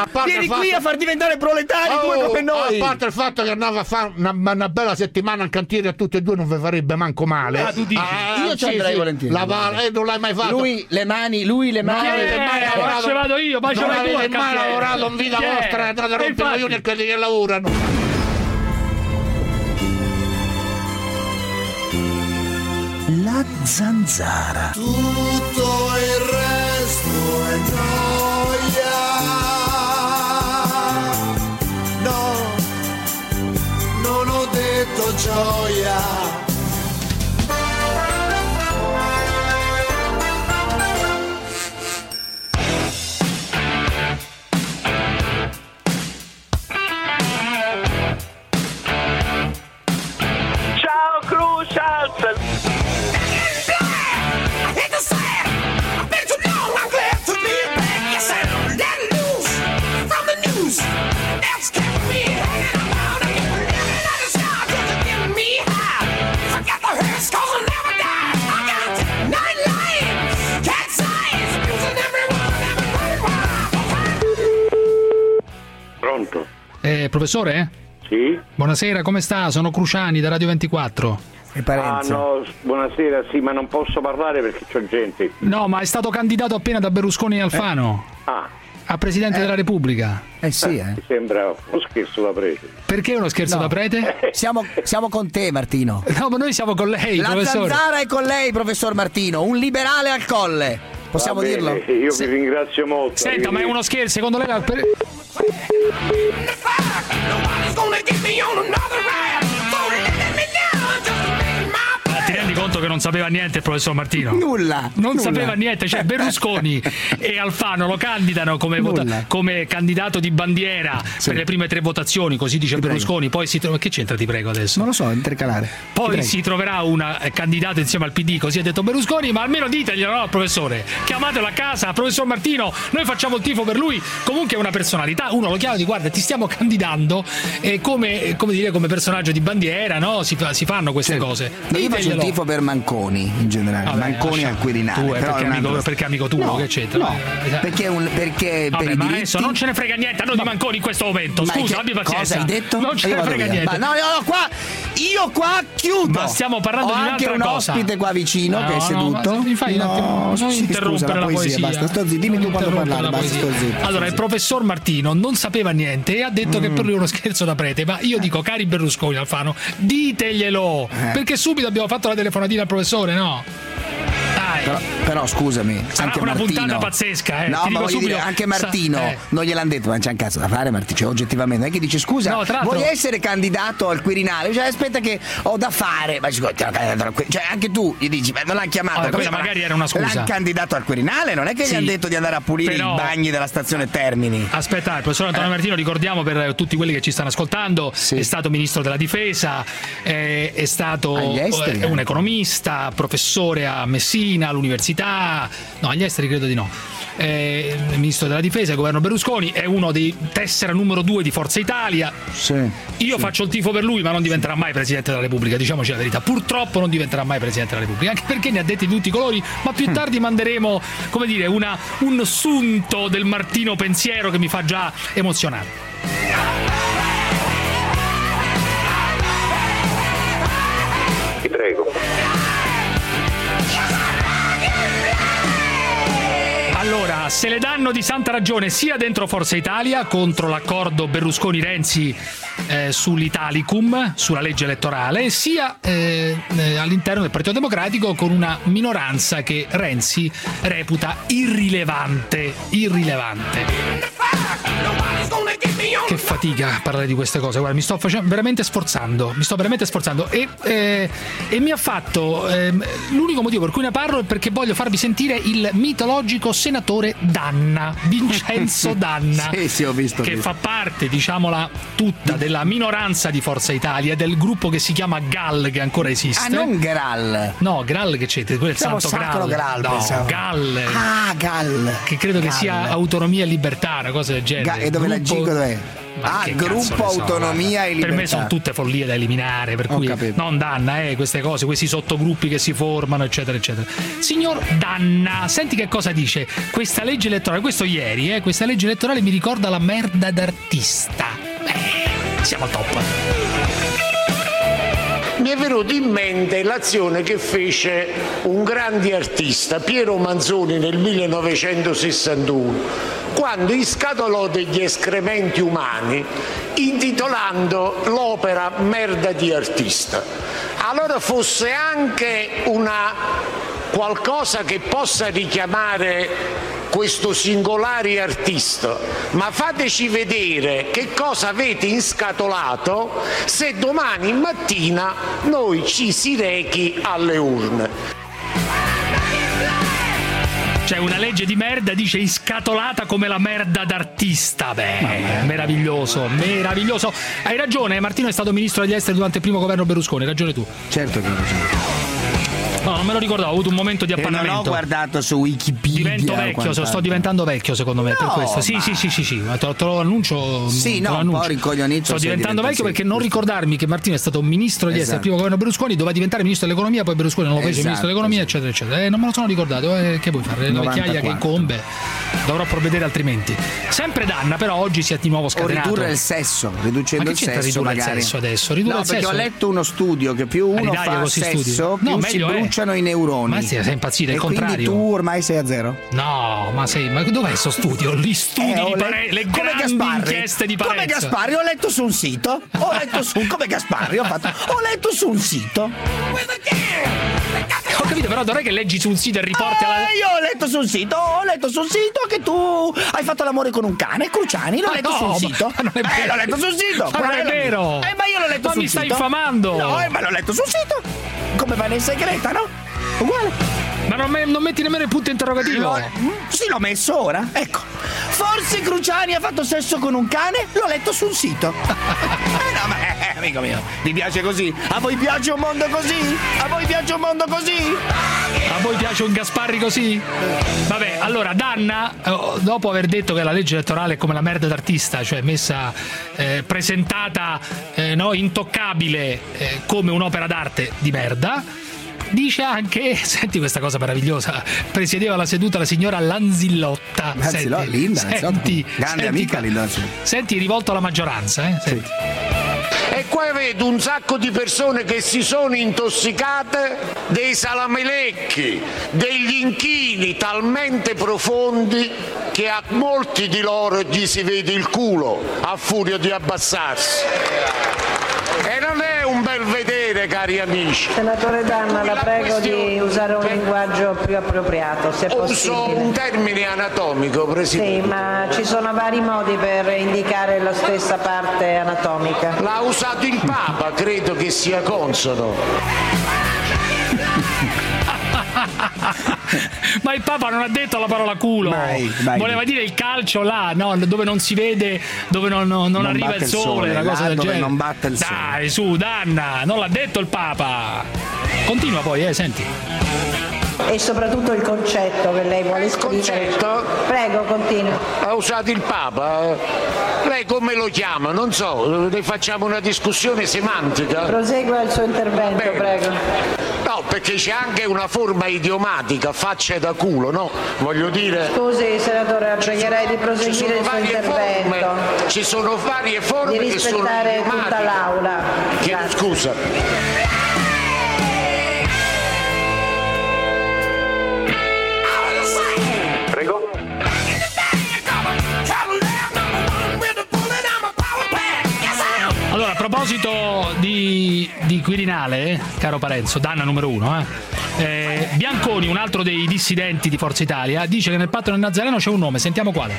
Vieni qui a far diventare proletari come noi. A parte il fatto che andava a fare una bella settimana in cantiere a tutti e due non vi farebbe manco male. Tu dici? Io ci andrei volentieri. Non l'hai mai fatto. Lui le mani. Ci vado io, ma non avete mai lavorato in vita vostra, andate a rompere i coglioni a quelli che lavorano. La zanzara. Tutto il resto è gioia. No, non ho detto gioia. Ciao Crucial! Pronto? Professore? Sì? Buonasera, come sta? Sono Cruciani da Radio 24. E Parenzo. No, buonasera, sì, ma non posso parlare perché c'ho gente. No, ma è stato candidato appena da Berlusconi e Alfano a Presidente della Repubblica. Sì, Mi sembra uno scherzo da prete. Perché uno scherzo da prete? Siamo con te, Martino. No, ma noi siamo con lei, La professore. zanzara è con lei, professor Martino. Un liberale al colle. Possiamo Va bene, dirlo? Io vi ringrazio molto. Senta, ma è uno scherzo, secondo lei? Ti rendi conto che non sapeva niente il professor Martino? Nulla. Non sapeva niente, cioè Berlusconi e Alfano lo candidano come candidato di bandiera per le prime 3 votazioni, così dice Berlusconi, poi si trova... Che c'entra, ti prego, adesso? Non lo so, intercalare. Poi si troverà un candidato insieme al PD, così ha detto Berlusconi, ma almeno diteglielo, no, professore? Chiamatelo a casa, professor Martino, noi facciamo il tifo per lui. Comunque è una personalità, uno lo chiama e dice guarda, ti stiamo candidando come personaggio di bandiera, no? Si fanno queste cose. Io faccio il tifo per Manconi in generale. Vabbè, Manconi al Quirinale. Perché amico tuo, No, che c'entra? no, perché Vabbè, per i ma diritti... adesso non ce ne frega niente a noi di Manconi in questo momento. Scusa, abbi pazienza. Cosa hai detto? Non ce ne frega niente. Ma io qua chiudo. Ma stiamo parlando di un'altra cosa. Ho anche un ospite qua vicino che è seduto. Mi fai un attimo, non interrompere la poesia. Basta, sto zitto. Dimmi tu quando parlare, basta, sto zitto. Allora, il professor Martino non sapeva niente e ha detto che per lui è uno scherzo da prete, ma io dico, cari Berlusconi, Alfano, diteglielo, perché subito abbiamo fatto la telefonatina al professore, no? Però scusami, sarà anche una Martino, puntata pazzesca, no, ma voglio dire, anche Martino non gliel'hanno detto, ma c'è un cazzo da fare, Martino, cioè, oggettivamente non è che dice scusa, vuoi essere candidato al Quirinale, cioè aspetta che ho da fare, ma cioè anche tu gli dici, non l'hanno chiamato, quella magari era una scusa, l'hanno candidato al Quirinale, non è che gli hanno detto di andare a pulire i bagni della stazione Termini. Aspetta, il professor Antonio Martino, ricordiamo per tutti quelli che ci stanno ascoltando, è stato ministro della difesa, è stato un economista, professore a Messina, all'università, no, agli esteri credo di no, ministro della difesa, governo Berlusconi, è uno dei tessera numero 2 di Forza Italia. Io faccio il tifo per lui, ma non diventerà mai Presidente della Repubblica, diciamoci la verità, purtroppo non diventerà mai Presidente della Repubblica, anche perché ne ha detti di tutti i colori, ma più tardi manderemo, come dire, un sunto del Martino pensiero che mi fa già emozionare. Ti prego. Allora, se le danno di santa ragione sia dentro Forza Italia contro l'accordo Berlusconi-Renzi sull'Italicum, sulla legge elettorale, sia all'interno del Partito Democratico con una minoranza che Renzi reputa irrilevante. Che fatica parlare di queste cose, guarda, mi sto veramente sforzando e mi ha fatto l'unico motivo per cui ne parlo è perché voglio farvi sentire il mitologico senatore D'Anna, Vincenzo D'Anna, sì, ho visto, che fa parte, diciamola tutta, della minoranza di Forza Italia, del gruppo che si chiama GAL, che ancora esiste. Non Graal. No, Graal che c'è, quello è il santo Graal. No, GAL. Gal. Che credo che sia autonomia e libertà, una cosa del genere. E dove la G dov'è? gruppo Autonomia e Libertà. Per me sono tutte follie da eliminare, per cui non Danna, queste cose, questi sottogruppi che si formano, eccetera, eccetera. Signor Danna, senti che cosa dice questa legge elettorale, questo ieri, questa legge elettorale mi ricorda la merda d'artista. Siamo al top. Mi è venuto in mente l'azione che fece un grande artista, Piero Manzoni, nel 1961, quando inscatolò degli escrementi umani intitolando l'opera Merda di artista. Allora fosse anche qualcosa che possa richiamare questo singolare artista, ma fateci vedere che cosa avete inscatolato se domani mattina noi ci si rechi alle urne. C'è una legge di merda, dice inscatolata come la merda d'artista. Meraviglioso. Hai ragione, Martino è stato ministro degli esteri durante il primo governo Berlusconi, hai ragione tu. Certo che hai ragione. No, non me lo ricordavo, ho avuto un momento di appannamento. Non ho guardato su Wikipedia. Divento vecchio, sto diventando vecchio secondo me, per questo. Sì, te lo annuncio. Sì, no, un po' rincoglionito. Sto diventando vecchio perché non ricordarmi che Martino è stato ministro degli esteri al primo governo Berlusconi, doveva diventare ministro dell'economia, poi Berlusconi non lo fece ministro dell'economia, eccetera, eccetera. Non me lo sono ricordato, che vuoi fare? La vecchiaia che incombe, dovrò provvedere altrimenti. Sempre Danna, però oggi si è di nuovo scatenato. O ridurre il sesso, riducendo il sesso magari. Il sesso adesso? Ridurre il sesso? Perché ho letto uno studio che più uno fa sesso, più si bruciano i neuroni. Ma sei impazzito, è il contrario. Quindi tu ormai sei a zero? No, ma dov'è sto studio? Gli studi di Parenzo, le grandi inchieste di Parenzo. Come Gasparri, ho letto su un sito. Come Gasparri, ho letto su un sito. Ho capito, però non è che leggi su un sito e riporti alla... Io ho letto su un sito che tu hai fatto l'amore con un cane, Cruciani, l'ho letto su un sito. Ma non è vero. L'ho letto sul sito. Ma non è vero. Ma io l'ho letto sul sito. Ma mi stai infamando. No, ma l'ho letto sul sito. Come Vanessa e Greta, no? Uguale. Ma non metti nemmeno il punto interrogativo? Sì, l'ho messo ora. Ecco. Forse Cruciani ha fatto sesso con un cane? L'ho letto sul sito. No, ma amico mio, vi piace così? A voi piace un mondo così? A voi piace un mondo così? A voi piace un Gasparri così? Vabbè, allora Danna, dopo aver detto che la legge elettorale è come la merda d'artista, cioè messa, presentata intoccabile come un'opera d'arte di merda, dice anche, senti questa cosa meravigliosa, presiedeva la seduta la signora Lanzillotta. Grande amica Linda. Senti, rivolto alla maggioranza, senti. E qua vedo un sacco di persone che si sono intossicate dei salamelecchi, degli inchini talmente profondi che a molti di loro gli si vede il culo a furia di abbassarsi. E non è un bel vedere, cari amici. Senatore Danna, la prego di usare un linguaggio più appropriato, se possibile. Uso un termine anatomico, Presidente. Sì, ma ci sono vari modi per indicare la stessa parte anatomica. L'ha usato il Papa, credo che sia consono. Ma il Papa non ha detto la parola culo, mai. Voleva dire il calcio là, no? Dove non si vede, dove non arriva il sole, una cosa del genere. Non batte il sole. Dai, su, Danna, non l'ha detto il Papa. Continua poi, senti. E soprattutto il concetto che lei vuole esprimere. Concetto? Prego, continui. Ha usato il Papa? Lei come lo chiama? Non so, ne facciamo una discussione semantica. Prosegua il suo intervento, Bene. Prego. No, perché c'è anche una forma idiomatica, faccia da culo, no? Voglio dire... Scusi, senatore, la pregherei di proseguire il suo intervento. Ci sono varie forme di che sono rispettare idiomatiche. tutta l'aula. Chiedo scusa. Prego? Allora, a proposito di Quirinale, caro Parenzo, Danna numero 1, Bianconi, un altro dei dissidenti di Forza Italia, dice che nel patto del Nazareno c'è un nome, sentiamo quale.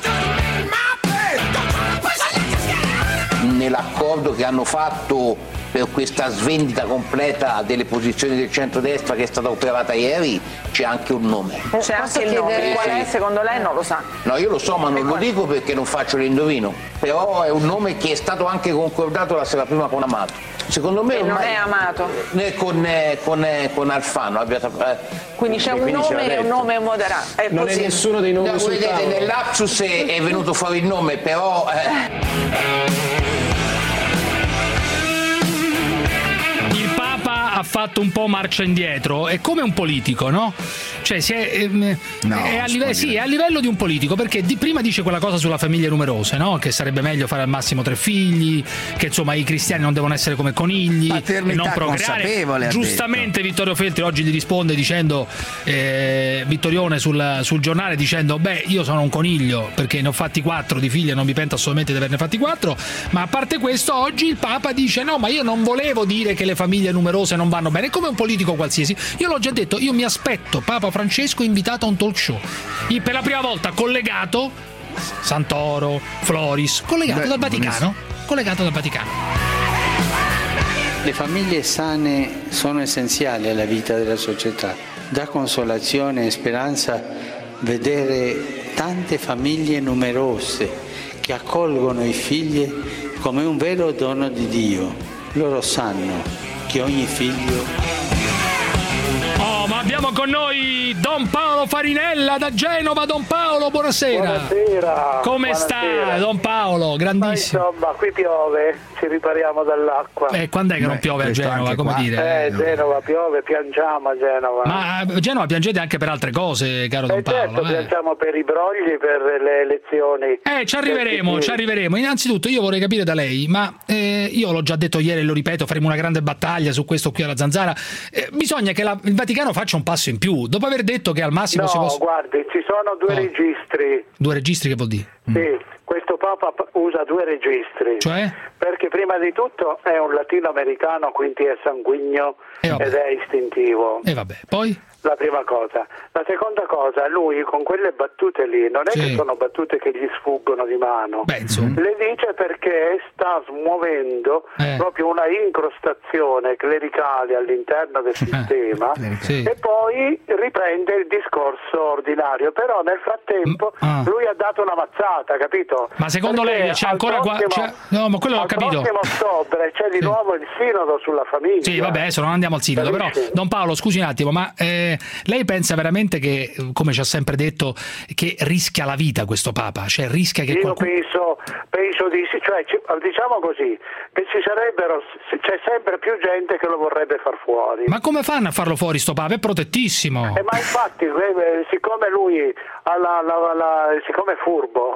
Nell'accordo che hanno fatto per questa svendita completa delle posizioni del centrodestra che è stata operata ieri, c'è anche un nome. C'è anche il nome, qual è secondo lei non lo sa? No, io lo so, ma non lo dico perché non faccio l'indovino, però è un nome che è stato anche concordato la sera prima con Amato. Secondo me non è Amato. Con Alfano. Quindi c'è un nome e un nome moderato. Non è nessuno dei nomi sul tavolo. Nell'Apsus è venuto fuori il nome, però... Ha fatto un po' marcia indietro, è come un politico, no? Cioè è a livello di un politico, perché prima dice quella cosa sulla famiglie numerose, no? Che sarebbe meglio fare al massimo 3 figli, che insomma i cristiani non devono essere come conigli, paternità non procreare. Giustamente Vittorio Feltri oggi gli risponde dicendo Vittorione sul giornale dicendo io sono un coniglio perché ne ho fatti 4 di figli e non mi pento assolutamente di averne fatti 4, ma a parte questo oggi il Papa dice no, ma io non volevo dire che le famiglie numerose non vanno bene, come un politico qualsiasi. Io l'ho già detto, io mi aspetto Papa Francesco invitato a un talk show, per la prima volta collegato Santoro, Floris, collegato dal Vaticano. Le famiglie sane sono essenziali alla vita della società. Dà consolazione e speranza vedere tante famiglie numerose che accolgono i figli come un vero dono di Dio. Loro sanno che ogni figlio... Ma abbiamo con noi Don Paolo Farinella da Genova. Don Paolo, buonasera. Buonasera. Come sta Don Paolo? Grandissimo. Ma insomma, qui piove, ci ripariamo dall'acqua. Quando è che non piove a Genova? Come dire? Genova piove, piangiamo a Genova. Ma a Genova piangete anche per altre cose, caro Don Paolo. Certo, piangiamo per i brogli, per le elezioni. Ci arriveremo. Innanzitutto io vorrei capire da lei, ma io l'ho già detto ieri e lo ripeto, faremo una grande battaglia su questo qui alla Zanzara. Bisogna che il Vaticano faccia un passo in più, dopo aver detto che al massimo si possa... guardi, ci sono 2 registri. 2 registri che vuol dire? Sì, questo Papa usa 2 registri. Cioè? Perché prima di tutto è un latinoamericano, quindi è sanguigno ed è istintivo. E vabbè, poi? La prima cosa. La seconda cosa, lui con quelle battute lì, non è che sono battute che gli sfuggono di mano. Le dice perché sta smuovendo proprio una incrostazione clericale all'interno del sistema e poi riprende il discorso ordinario. Però nel frattempo lui ha dato una mazzata, capito? Ma secondo lei c'è ancora no, ma quello l'ho capito. Al prossimo ottobre c'è di nuovo il sinodo sulla famiglia. Sì, vabbè, adesso non andiamo al sinodo, però Don Paolo, scusi un attimo, ma lei pensa veramente che, come ci ha sempre detto, che rischia la vita questo Papa? Cioè rischia che io penso di sì, cioè diciamo così, che c'è sempre più gente che lo vorrebbe far fuori. Ma come fanno a farlo fuori sto Papa? È protettissimo. Ma infatti, siccome lui siccome è furbo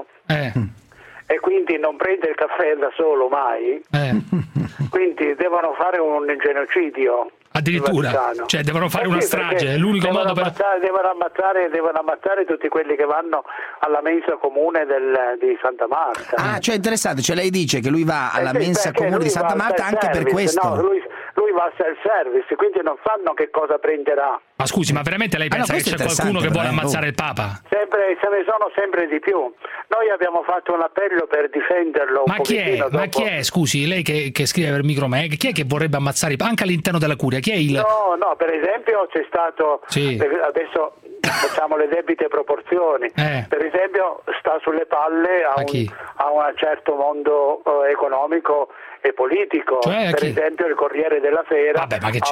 e quindi non prende il caffè da solo mai, quindi devono fare un genocidio. Addirittura, cioè devono fare una strage, è l'unico modo per... Devono ammazzare tutti quelli che vanno alla mensa comune di Santa Marta. Cioè interessante, cioè lei dice che lui va alla mensa comune di Santa Marta anche per questo? No, lui va al self-service, quindi non sanno che cosa prenderà. Ma scusi, ma veramente lei pensa che c'è qualcuno che vuole ammazzare il Papa? Se ne sono sempre di più. Noi abbiamo fatto un appello per difenderlo un pochettino. Ma chi è, scusi, lei che scrive per Micromeg, chi è che vorrebbe ammazzare il Papa anche all'interno della curia? Chi è il... No, per esempio c'è stato, adesso facciamo le debite proporzioni, per esempio sta sulle palle a un certo mondo economico e politico, per esempio il Corriere della Sera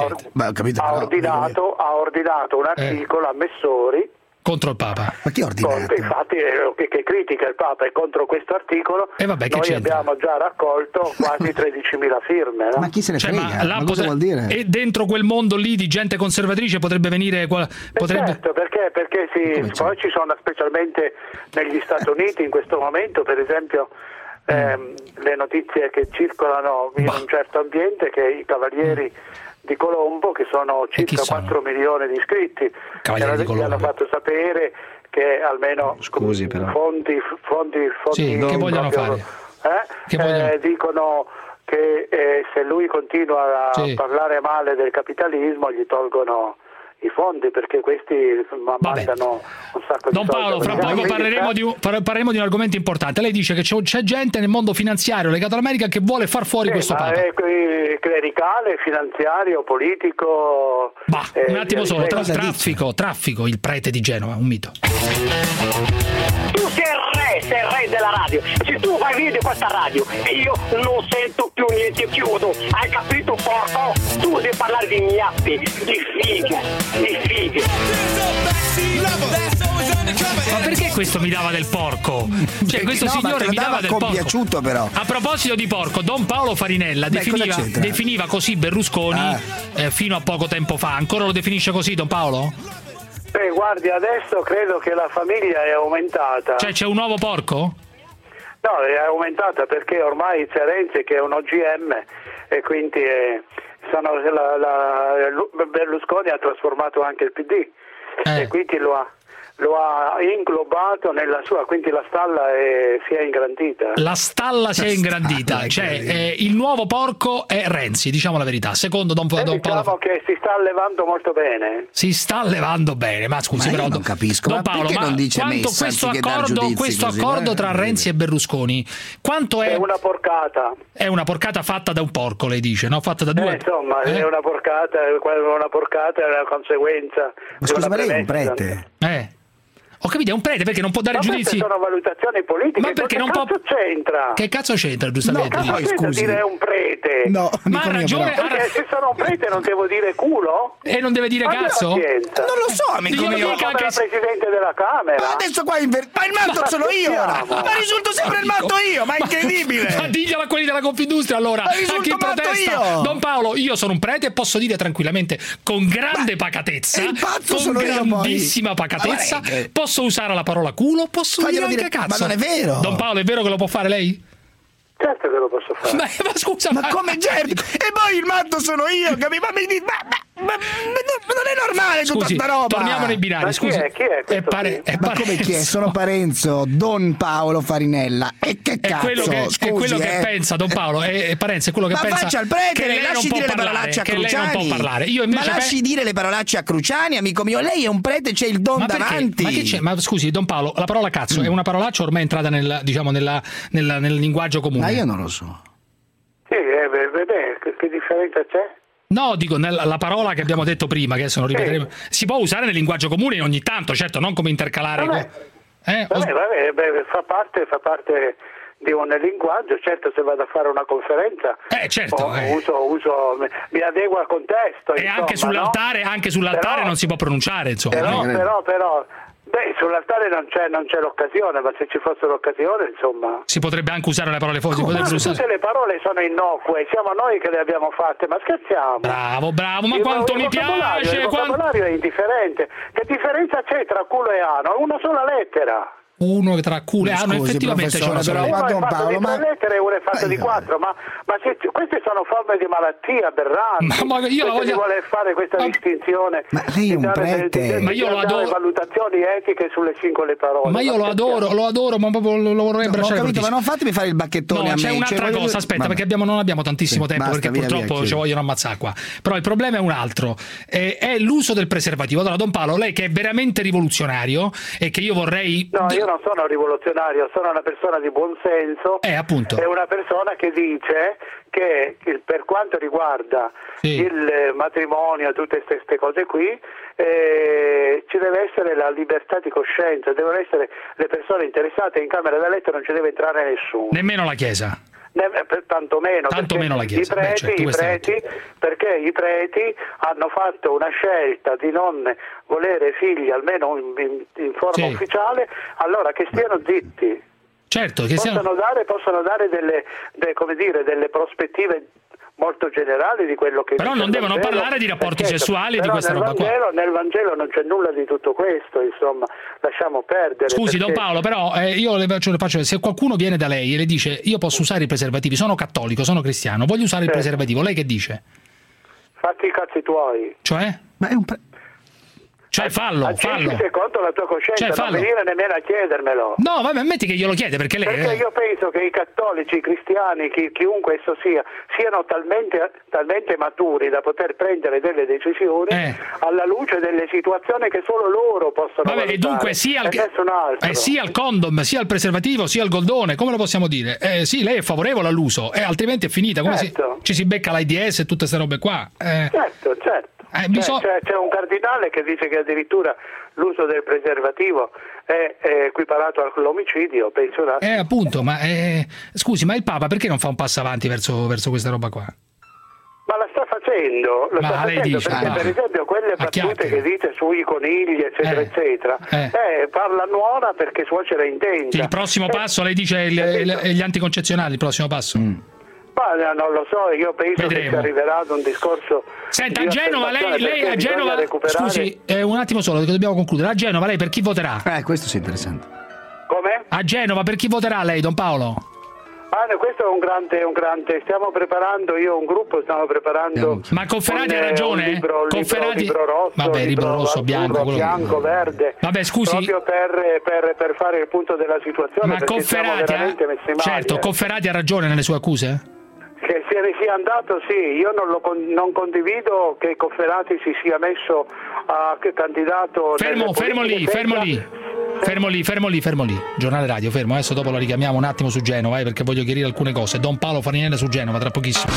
ha ordinato un articolo a Messori contro il Papa. Ma chi ha ordinato? Infatti che critica il Papa e contro questo articolo noi abbiamo già raccolto quasi 13.000 firme. No? Ma chi se ne frega? Ma cosa vuol dire? E dentro quel mondo lì di gente conservatrice potrebbe venire... Certo, perché poi ci sono, specialmente negli Stati Uniti in questo momento, per esempio le notizie che circolano in un certo ambiente, che i Cavalieri di Colombo, che sono circa 4 milioni di iscritti, gli hanno fatto sapere che almeno fonti che vogliono fare? Dicono che se lui continua a parlare male del capitalismo gli tolgono i fondi, perché questi mandano un sacco di Don Paolo, fra poco parleremo di un argomento importante. Lei dice che c'è gente nel mondo finanziario legato all'America che vuole far fuori questo Papa. Clericale, finanziario, politico. Un attimo solo, traffico, il prete di Genova, un mito. Tu sei il re della radio. Se tu vai via di questa radio e io non sento più niente, chiudo. Hai capito, porco? Tu devi parlare di gnappi, di fighe. Ma perché questo mi dava del porco? Cioè, questo signore mi dava del porco. Piaciuto, però. A proposito di porco, Don Paolo Farinella definiva così Berlusconi fino a poco tempo fa. Ancora lo definisce così, Don Paolo? Guardi, adesso credo che la famiglia è aumentata. Cioè, c'è un nuovo porco? No, è aumentata perché ormai c'è Renzi che è un OGM e quindi Berlusconi ha trasformato anche il PD e quindi lo ha inglobato nella sua, quindi la stalla si è ingrandita. La stalla si è ingrandita, cioè il nuovo porco è Renzi, diciamo la verità. Secondo Don Paolo. Diciamo che si sta allevando molto bene. Si sta allevando bene, ma scusi, però non capisco. Don Paolo, ma non dice quanto questo accordo tra Renzi e Berlusconi, quanto è? È una porcata. È una porcata fatta da un porco, lei dice, no? Fatta da due. Insomma, è una porcata, è una conseguenza. Ma scusa, ma lei è un prete? Ho capito, è un prete perché non può dare giudizi. Sono valutazioni politiche. Ma perché non può? C'entra? Che cazzo c'entra, giustamente? No, scusi. Dire un prete. No, ma ha ragione. Perché se sono un prete non devo dire culo? E non deve dire cazzo? Non lo so, amico mio. Come la Presidente della Camera. Ma adesso qua ma il matto sono io ora. Ma risulto sempre il matto io, ma è incredibile. Ma diglielo a quelli della Confindustria allora. A chi protesta. Don Paolo, io sono un prete e posso dire tranquillamente con grande pacatezza, con grandissima pacatezza, posso usare la parola culo, posso dire anche cazzo. Ma non è vero. Don Paolo, è vero che lo può fare lei? Certo che lo posso fare. Ma scusa, ma come certo? E poi il matto sono io, capito? Ma non è normale tutta sta roba. Torniamo nei binari, scusi. Chi è ma come chi è? Sono Parenzo, Don Paolo Farinella. E che cazzo? È quello che pensa, Don Paolo. Parenzo è quello che pensa. Ma faccia il prete, lei lasci dire le parolacce a Cruciani. Ma lasci dire le parolacce a Cruciani, amico mio. Lei è un prete, c'è il don davanti. Ma che c'è? Ma scusi, Don Paolo, la parola cazzo è una parolaccia ormai entrata nel linguaggio comune. Ma io non lo so. Sì, che differenza c'è? No, dico, la parola che abbiamo detto prima, che adesso non ripeteremo, si può usare nel linguaggio comune ogni tanto, certo, non come intercalare. Vabbè, fa parte di un linguaggio, certo, se vado a fare una conferenza certo, mi adeguo al contesto. E insomma, anche sull'altare non si può pronunciare, insomma. Però sull'altare non c'è l'occasione, ma se ci fosse l'occasione, insomma. Si potrebbe anche usare le parole forti. Tutte le parole sono innocue, siamo noi che le abbiamo fatte, ma scherziamo. Bravo, ma quanto mi piace! Il vocabolario è indifferente. Che differenza c'è tra culo e ano? Una sola lettera. Uno tra culo e ano, effettivamente c'è una sola lettera. Uno è fatto di 3 lettere e uno è fatto di 4, ma queste sono forme di malattia aberranti. Ma io si vuole fare questa distinzione. Ma lei è un prete. Ma io lo adoro. Valutazioni etiche sulle singole parole. Ma io lo adoro, ma proprio lo vorrei abbracciare. Ho capito, ma non fatemi fare il bacchettone a me. C'è un'altra cosa, aspetta, perché non abbiamo tantissimo tempo, perché purtroppo ci vogliono ammazzare qua. Però il problema è un altro, è l'uso del preservativo. Allora, Don Paolo, lei che è veramente rivoluzionario e che io vorrei... No, io non sono rivoluzionario, sono una persona di buon senso. Appunto. È una persona che dice che per quanto riguarda il matrimonio, tutte queste cose qui, ci deve essere la libertà di coscienza, devono essere le persone interessate, in camera da letto non ci deve entrare nessuno. Nemmeno la Chiesa. Tantomeno la Chiesa. Perché i preti hanno fatto una scelta di non volere figli, almeno in forma ufficiale, allora che stiano zitti. Certo, che possono dare delle prospettive molto generali di quello che... Però non devono parlare di rapporti sessuali, di questa roba qua. Nel Vangelo non c'è nulla di tutto questo, insomma, lasciamo perdere. Scusi, Don Paolo, però io le faccio, se qualcuno viene da lei e le dice io posso usare i preservativi, sono cattolico, sono cristiano, voglio usare il preservativo, lei che dice? Fatti i cazzi tuoi. Cioè? Ma è un Cioè fallo. Secondo la tua coscienza, non venire nemmeno a chiedermelo. No, vabbè, ammetti che glielo chiede, perché lei... Perché io penso che i cattolici, i cristiani, chiunque esso sia, siano talmente maturi da poter prendere delle decisioni alla luce delle situazioni che solo loro possono valutare. E dunque sia al condom, sia al preservativo, sia al goldone, come lo possiamo dire? Sì, lei è favorevole all'uso, altrimenti è finita, come ci si becca l'AIDS e tutte queste robe qua. Certo. C'è un cardinale che dice che addirittura l'uso del preservativo è equiparato all'omicidio, penso. Appunto, ma scusi, ma il Papa perché non fa un passo avanti verso questa roba qua? Ma la sta facendo, dice, perché per esempio quelle battute che dice sui conigli eccetera parla nuora perché suocera intende. Il prossimo passo, lei dice gli anticoncezionali, il prossimo passo? Ma non lo so, io penso che si arriverà ad un discorso. Senta, a Genova lei a Genova scusi, un attimo solo, che dobbiamo concludere. A Genova lei per chi voterà? Questo sì è interessante. Come? A Genova per chi voterà lei, Don Paolo? Questo è un grande, stiamo preparando Ma Cofferati ha ragione? Libro rosso, libro rosso, bianco, verde. Vabbè, scusi. Proprio per fare il punto della situazione. Ma Cofferati ha ragione nelle sue accuse? Che se ne sia andato, sì. Io non condivido che Cofferati si sia messo a candidato. Fermo lì. Giornale radio, fermo. Adesso dopo lo richiamiamo un attimo su Genova, perché voglio chiarire alcune cose. Don Paolo Farinelli su Genova, tra pochissimo.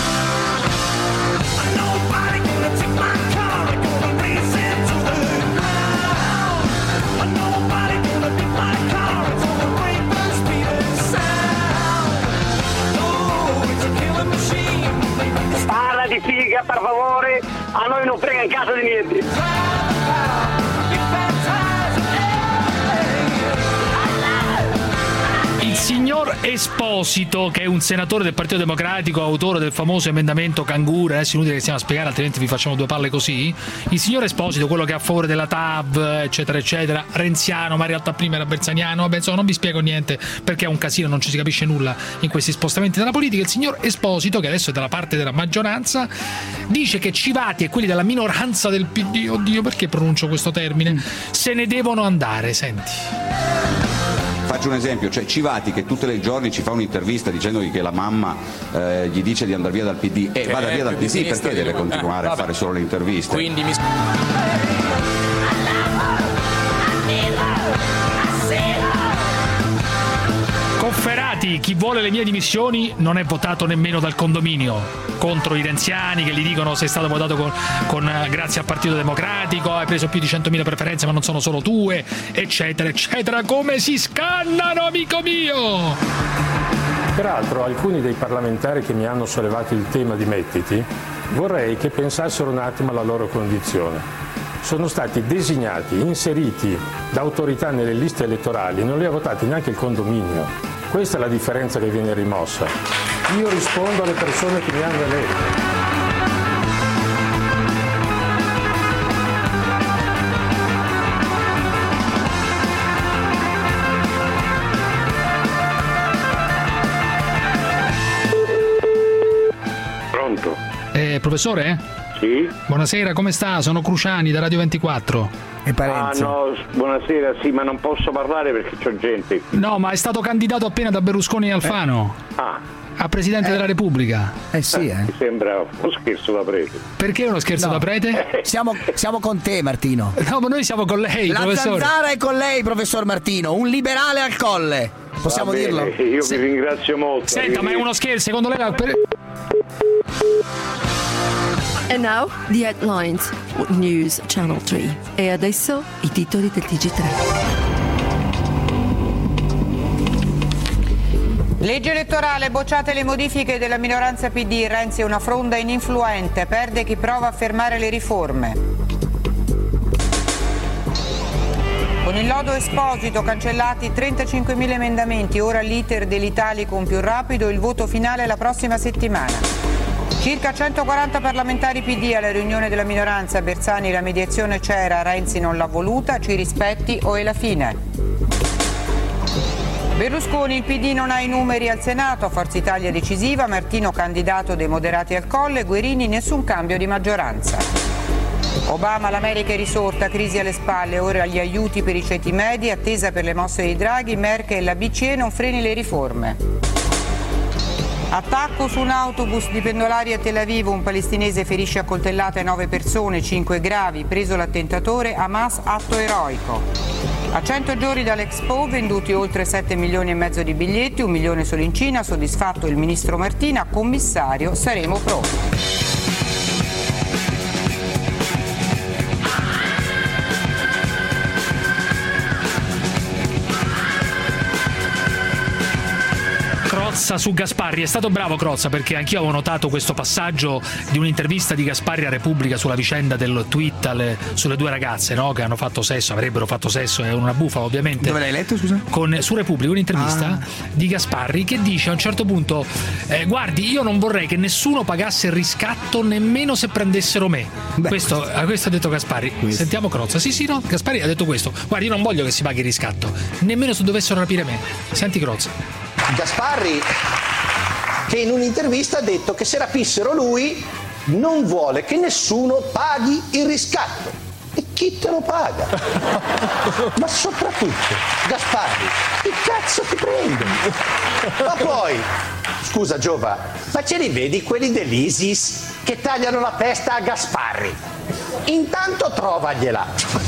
Parla di figa, per favore, a noi non frega in casa di niente. Il signor Esposito, che è un senatore del Partito Democratico, autore del famoso emendamento Canguro, adesso è inutile che stiamo a spiegare, altrimenti vi facciamo due palle così. Il signor Esposito, quello che è a favore della TAV, eccetera, renziano, ma in realtà prima era bersaniano, vabbè, insomma, non vi spiego niente perché è un casino, non ci si capisce nulla in questi spostamenti della politica. Il signor Esposito, che adesso è dalla parte della maggioranza, dice che Civati e quelli della minoranza del PD, oddio, perché pronuncio questo termine, se ne devono andare, senti. Faccio un esempio, cioè Civati che tutti i giorni ci fa un'intervista dicendogli che la mamma gli dice di andare via dal PD e vada via dal PD, perché deve continuare a fare solo le interviste? Quindi Cofferati, chi vuole le mie dimissioni non è votato nemmeno dal condominio. Contro i renziani che gli dicono sei stato votato grazie al Partito Democratico, hai preso più di 100.000 preferenze ma non sono solo tue, eccetera. Come si scannano, amico mio! Peraltro alcuni dei parlamentari che mi hanno sollevato il tema di Mettiti vorrei che pensassero un attimo alla loro condizione. Sono stati designati, inseriti da autorità nelle liste elettorali, non li ha votati neanche il condominio. Questa è la differenza che viene rimossa. Io rispondo alle persone che mi hanno eletto. Pronto? Professore? Sì? Buonasera, come sta? Sono Cruciani da Radio 24. E Parenzo. No, buonasera, sì, ma non posso parlare perché c'ho gente qui. No, ma è stato candidato appena da Berlusconi e Alfano. A Presidente della Repubblica. Sì. Mi sembra uno scherzo da prete. Perché uno scherzo da prete? Siamo con te, Martino. No, ma noi siamo con lei, professore. La zanzara è con lei, professor Martino. Un liberale al colle. Possiamo dirlo? Io vi ringrazio molto. Senta, ma è uno scherzo, secondo lei? And now the headlines, News Channel 3. E adesso i titoli del TG3. Legge elettorale, bocciate le modifiche della minoranza PD, Renzi è una fronda ininfluente, perde chi prova a fermare le riforme. Con il lodo Esposito cancellati 35.000 emendamenti, ora l'iter dell'Italicum più rapido, il voto finale la prossima settimana. Circa 140 parlamentari PD alla riunione della minoranza, Bersani la mediazione c'era, Renzi non l'ha voluta, ci rispetti o è la fine. Berlusconi, il PD non ha i numeri al Senato, Forza Italia decisiva, Martino candidato dei moderati al Colle, Guerini nessun cambio di maggioranza. Obama, l'America è risorta, crisi alle spalle, ora gli aiuti per i ceti medi, attesa per le mosse di Draghi, Merkel e la BCE non freni le riforme. Attacco su un autobus di pendolari a Tel Aviv, un palestinese ferisce a coltellate 9 persone, 5 gravi, preso l'attentatore, Hamas atto eroico. A 100 giorni dall'Expo venduti oltre 7 milioni e mezzo di biglietti, 1 milione solo in Cina, soddisfatto il ministro Martina, commissario, saremo pronti. Crozza su Gasparri, è stato bravo Crozza, perché anch'io avevo notato questo passaggio di un'intervista di Gasparri a Repubblica sulla vicenda del tweet sulle 2 ragazze, no? Che hanno fatto sesso, avrebbero fatto sesso, è una bufala ovviamente. Dove l'hai letto, scusa? Su Repubblica un'intervista di Gasparri che dice a un certo punto guardi, io non vorrei che nessuno pagasse il riscatto nemmeno se prendessero me. Questo ha detto Gasparri. Sentiamo Crozza. Sì, no, Gasparri ha detto questo. Guardi, io non voglio che si paghi il riscatto nemmeno se dovessero rapire me. Senti Crozza. Gasparri, che in un'intervista ha detto che se rapissero lui non vuole che nessuno paghi il riscatto. E chi te lo paga? Ma soprattutto, Gasparri, che cazzo ti prende? Ma poi, scusa Giova, ma ce li vedi quelli dell'ISIS che tagliano la testa a Gasparri? Intanto trovagliela.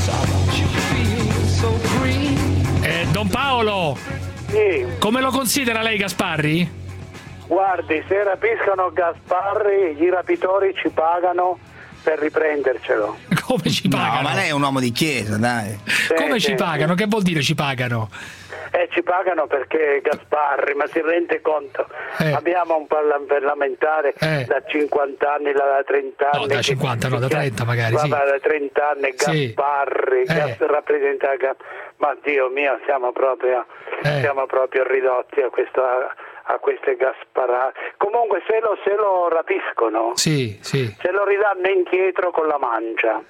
Don Paolo, sì. Come lo considera lei Gasparri? Guardi, se rapiscono Gasparri, gli rapitori ci pagano per riprendercelo. Come ci pagano? No, ma lei è un uomo di chiesa, dai. Come ci pagano? Che vuol dire ci pagano? Ci pagano perché Gasparri, ma si rende conto? Abbiamo un parlamentare da 50 anni, da 30 anni. No, da 50, no, da 30 magari. Sì. Da 30 anni, Gasparri, rappresenta. Ma Dio mio, siamo proprio ridotti a queste Gasparate. Comunque se lo rapiscono, sì. se lo ridanno indietro con la mancia.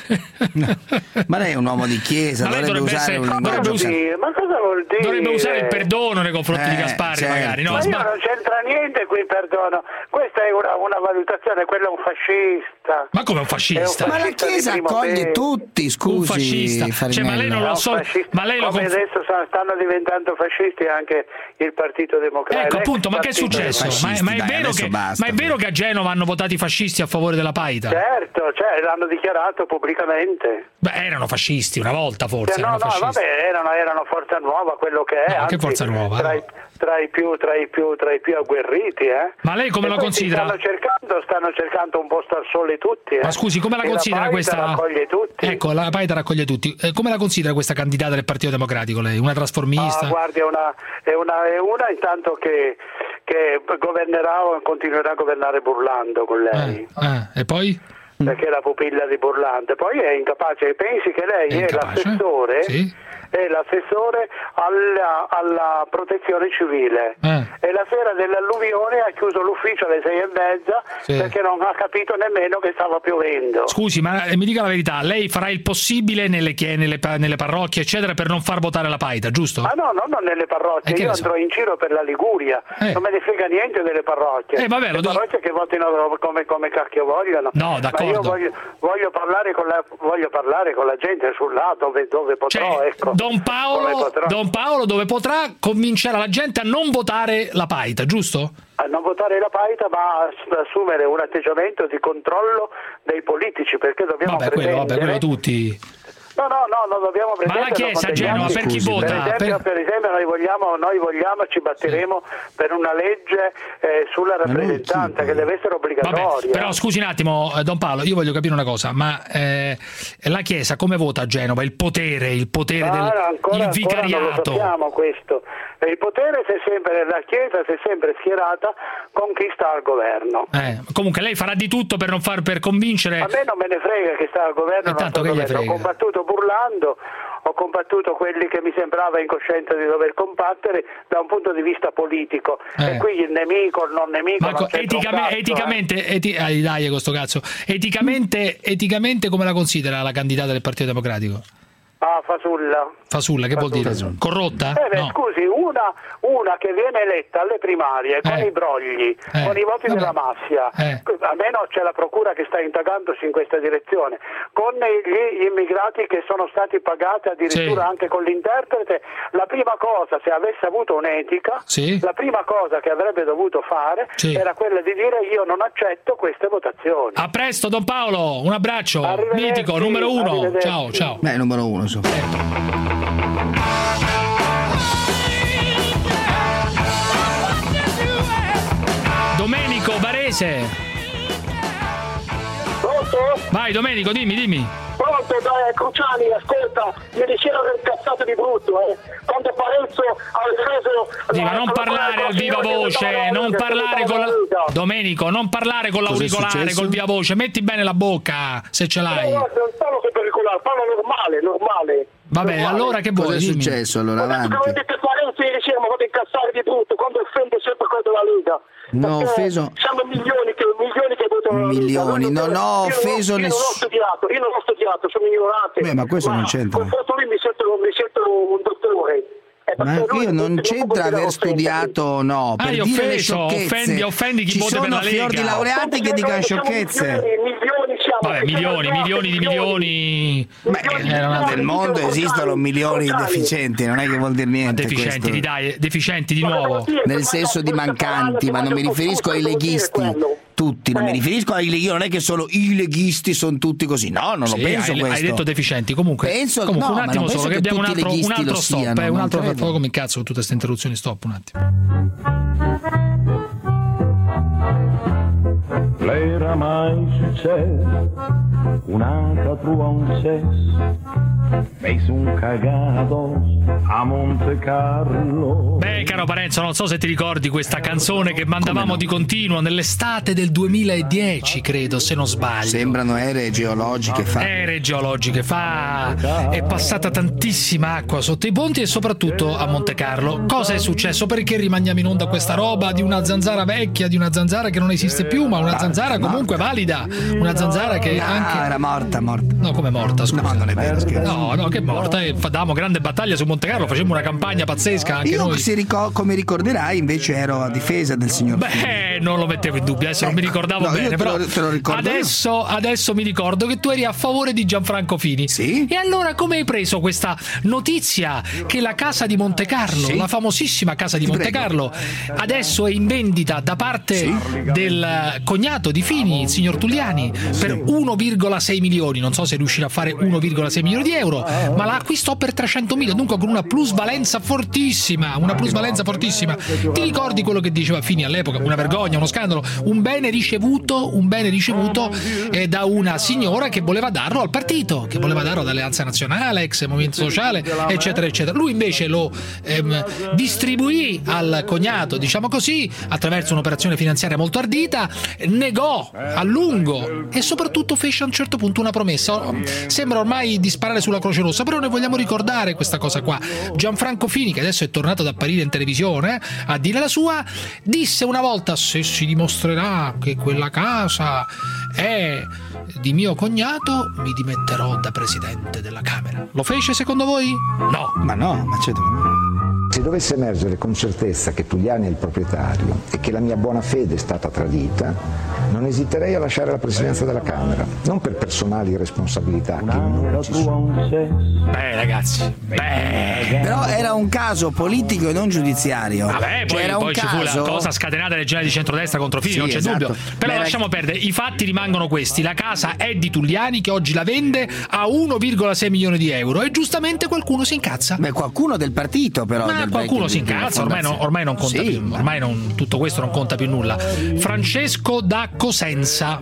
Ma lei è un uomo di chiesa, dovrebbe usare un linguaggio. Ma cosa vuol dire? Dovrebbe usare il perdono nei confronti di Gasparri, certo. Magari. No, ma io non c'entra niente qui, perdono. Questa è una valutazione, quello è un fascista. Ma come un fascista? Ma la chiesa accoglie tutti, scusi. Un fascista. Cioè, ma lei non lo so. Ma lei come adesso stanno diventando fascisti anche il Partito Democratico. Ecco appunto, ma che è successo? Ma è vero che a Genova hanno votato i fascisti a favore della Paita? Certo, l'hanno dichiarato pubblicamente. Beh, erano fascisti una volta forse. No, vabbè, erano Forza Nuova, quello che è. No, che Forza Nuova? Tra i più agguerriti, Ma lei come lo considera? Stanno cercando un posto al sole tutti. Ma scusi, come la considera questa? Raccoglie tutti. Ecco, la Paita raccoglie tutti. Come la considera questa candidata del Partito Democratico lei? Una trasformista? Guardi, è una intanto che governerà o continuerà a governare Burlando con lei. E poi? Perché è la pupilla di Burlando. Poi è incapace. Pensi che lei è l'assessore? Sì. È l'assessore alla protezione civile e la sera dell'alluvione ha chiuso l'ufficio alle 6:30 perché non ha capito nemmeno che stava piovendo. Scusi, ma mi dica la verità, lei farà il possibile nelle parrocchie eccetera per non far votare la Paita, giusto? No, non nelle parrocchie, io andrò in giro per la Liguria, non me ne frega niente delle parrocchie. Vabbè, le parrocchie che votino come cacchio vogliono. No, d'accordo. Ma io voglio parlare con la gente sul lato dove potrò, ecco. Don Paolo, dove potrà convincere la gente a non votare la Paita, giusto? A non votare la Paita, ma ad assumere un atteggiamento di controllo dei politici, perché dobbiamo pretendere... quello tutti. No, dobbiamo prendere. Ma la Chiesa a Genova per chi vota? Per esempio noi vogliamo, ci batteremo per una legge sulla rappresentanza che deve essere obbligatoria. Vabbè, però scusi un attimo, Don Paolo, io voglio capire una cosa, ma la Chiesa come vota a Genova? Il potere il vicariato? Non lo sappiamo questo. Il potere la Chiesa si è sempre schierata con chi sta al governo. Comunque lei farà di tutto per convincere. A me non me ne frega che sta al governo, non sta al governo. Ho combattuto Burlando, ho combattuto quelli che mi sembrava in coscienza di dover combattere da un punto di vista politico. E qui il nemico, il non nemico. Ma eticamente come la considera la candidata del Partito Democratico? Fasulla, che vuol dire? Corrotta? No. Scusi, una che viene eletta alle primarie con i brogli, con i voti della mafia, almeno c'è la procura che sta indagandosi in questa direzione, con gli immigrati che sono stati pagati addirittura anche con l'interprete. La prima cosa, se avesse avuto un'etica, la prima cosa che avrebbe dovuto fare era quella di dire: io non accetto queste votazioni. A presto Don Paolo, un abbraccio mitico, numero 1. Ciao. Beh, numero 1 Domenico Barese. Pronto? Vai Domenico, dimmi. Pronto, dai, Cruciani, ascolta, ieri sera ero incazzato di brutto, quando Parenzo ha offeso... ma non parlare al viva voce, non parlare con Domenico, non parlare con l'auricolare, col viva voce, metti bene la bocca, se ce l'hai. No, non parlo sempre auricolare, parlo normale. Vabbè, allora che vuoi? Cosa è successo allora? Avanti. Come dite Parenzo ieri sera mi ha fatto incazzare di brutto, quando offende sempre quello della Lega. No, offeso. Siamo milioni che votano. Milioni, non ho offeso nessuno. Io non ho studiato, sono ignorante. Beh, ma questo non c'entra. Confronto lui mi sento un dottore. Ma io non c'entra aver studiato, no, per dire le sciocchezze. Offendi chi vota per la Lega. Ci sono fior di laureati che dicono sciocchezze. Vabbè, milioni di milioni. Nel mondo esistono milioni di deficienti, non è che vuol dire niente. Deficienti di nuovo. Nel senso di mancanti, ma non mi riferisco ai leghisti. Tutti, non mi riferisco ai leghisti, non è che solo i leghisti sono tutti così, no, non lo penso questo. Hai detto deficienti, comunque un attimo solo, che abbiamo un altro stop, un altro come incazzo con tutte queste interruzioni, stop un attimo. L'era mai successo una catrua un sesso, mi son cagato a Monte Carlo. Beh, caro Parenzo, non so se ti ricordi questa canzone che mandavamo di continuo nell'estate del 2010, credo, se non sbaglio. Sembrano aree geologiche fa. È passata tantissima acqua sotto i ponti e soprattutto a Monte Carlo. Cosa è successo? Perché rimaniamo in onda questa roba di una zanzara vecchia, di una zanzara che non esiste più, ma una zanzara comunque valida, una zanzara che anche era morta. No, come morta, scusa. No, non è vero, scherzo. No, che è morta. Davamo grande battaglia su Monte Carlo, facemmo una campagna pazzesca anche noi. Come ricorderai, invece ero a difesa del signor Fini. Non lo mettevo in dubbio, adesso non mi ricordavo bene, però te lo ricordo adesso mi ricordo che tu eri a favore di Gianfranco Fini. Sì? E allora come hai preso questa notizia che la casa di Monte Carlo, la famosissima casa di Monte Carlo, adesso è in vendita da parte del cognato di Fini, il signor Tulliani, per 1,6 milioni, non so se riuscirà a fare 1,6 milioni di euro, ma la acquistò per 300.000, dunque con una plusvalenza fortissima. Ti ricordi quello che diceva Fini all'epoca? Una vergogna, uno scandalo, un bene ricevuto da una signora che voleva darlo al partito, che voleva darlo ad Alleanza Nazionale, ex Movimento Sociale, eccetera eccetera. Lui invece lo distribuì al cognato, diciamo così, attraverso un'operazione finanziaria molto ardita, negò a lungo e soprattutto fece a un certo punto una promessa. Sembra ormai di sparare sulla Croce Rossa, però noi vogliamo ricordare questa cosa qua. Gianfranco Fini, che adesso è tornato ad apparire in televisione a dire la sua, disse una volta: se si dimostrerà che quella casa è di mio cognato, mi dimetterò da presidente della Camera. Lo fece secondo voi? No. Ma certo. Se dovesse emergere con certezza che Tulliani è il proprietario e che la mia buona fede è stata tradita, non esiterei a lasciare la presidenza della Camera, non per personali responsabilità che non ci sono. Ragazzi, però era un caso politico e non giudiziario. Poi ci fu la cosa scatenata del generale di centrodestra contro Fini, non c'è dubbio. Però lasciamo perdere, i fatti rimangono questi: la casa è di Tulliani, che oggi la vende a 1,6 milioni di euro, e giustamente qualcuno si incazza. Qualcuno del partito, però. Qualcuno si incazza, ormai non conta più, tutto questo non conta più nulla. Francesco da Cosenza.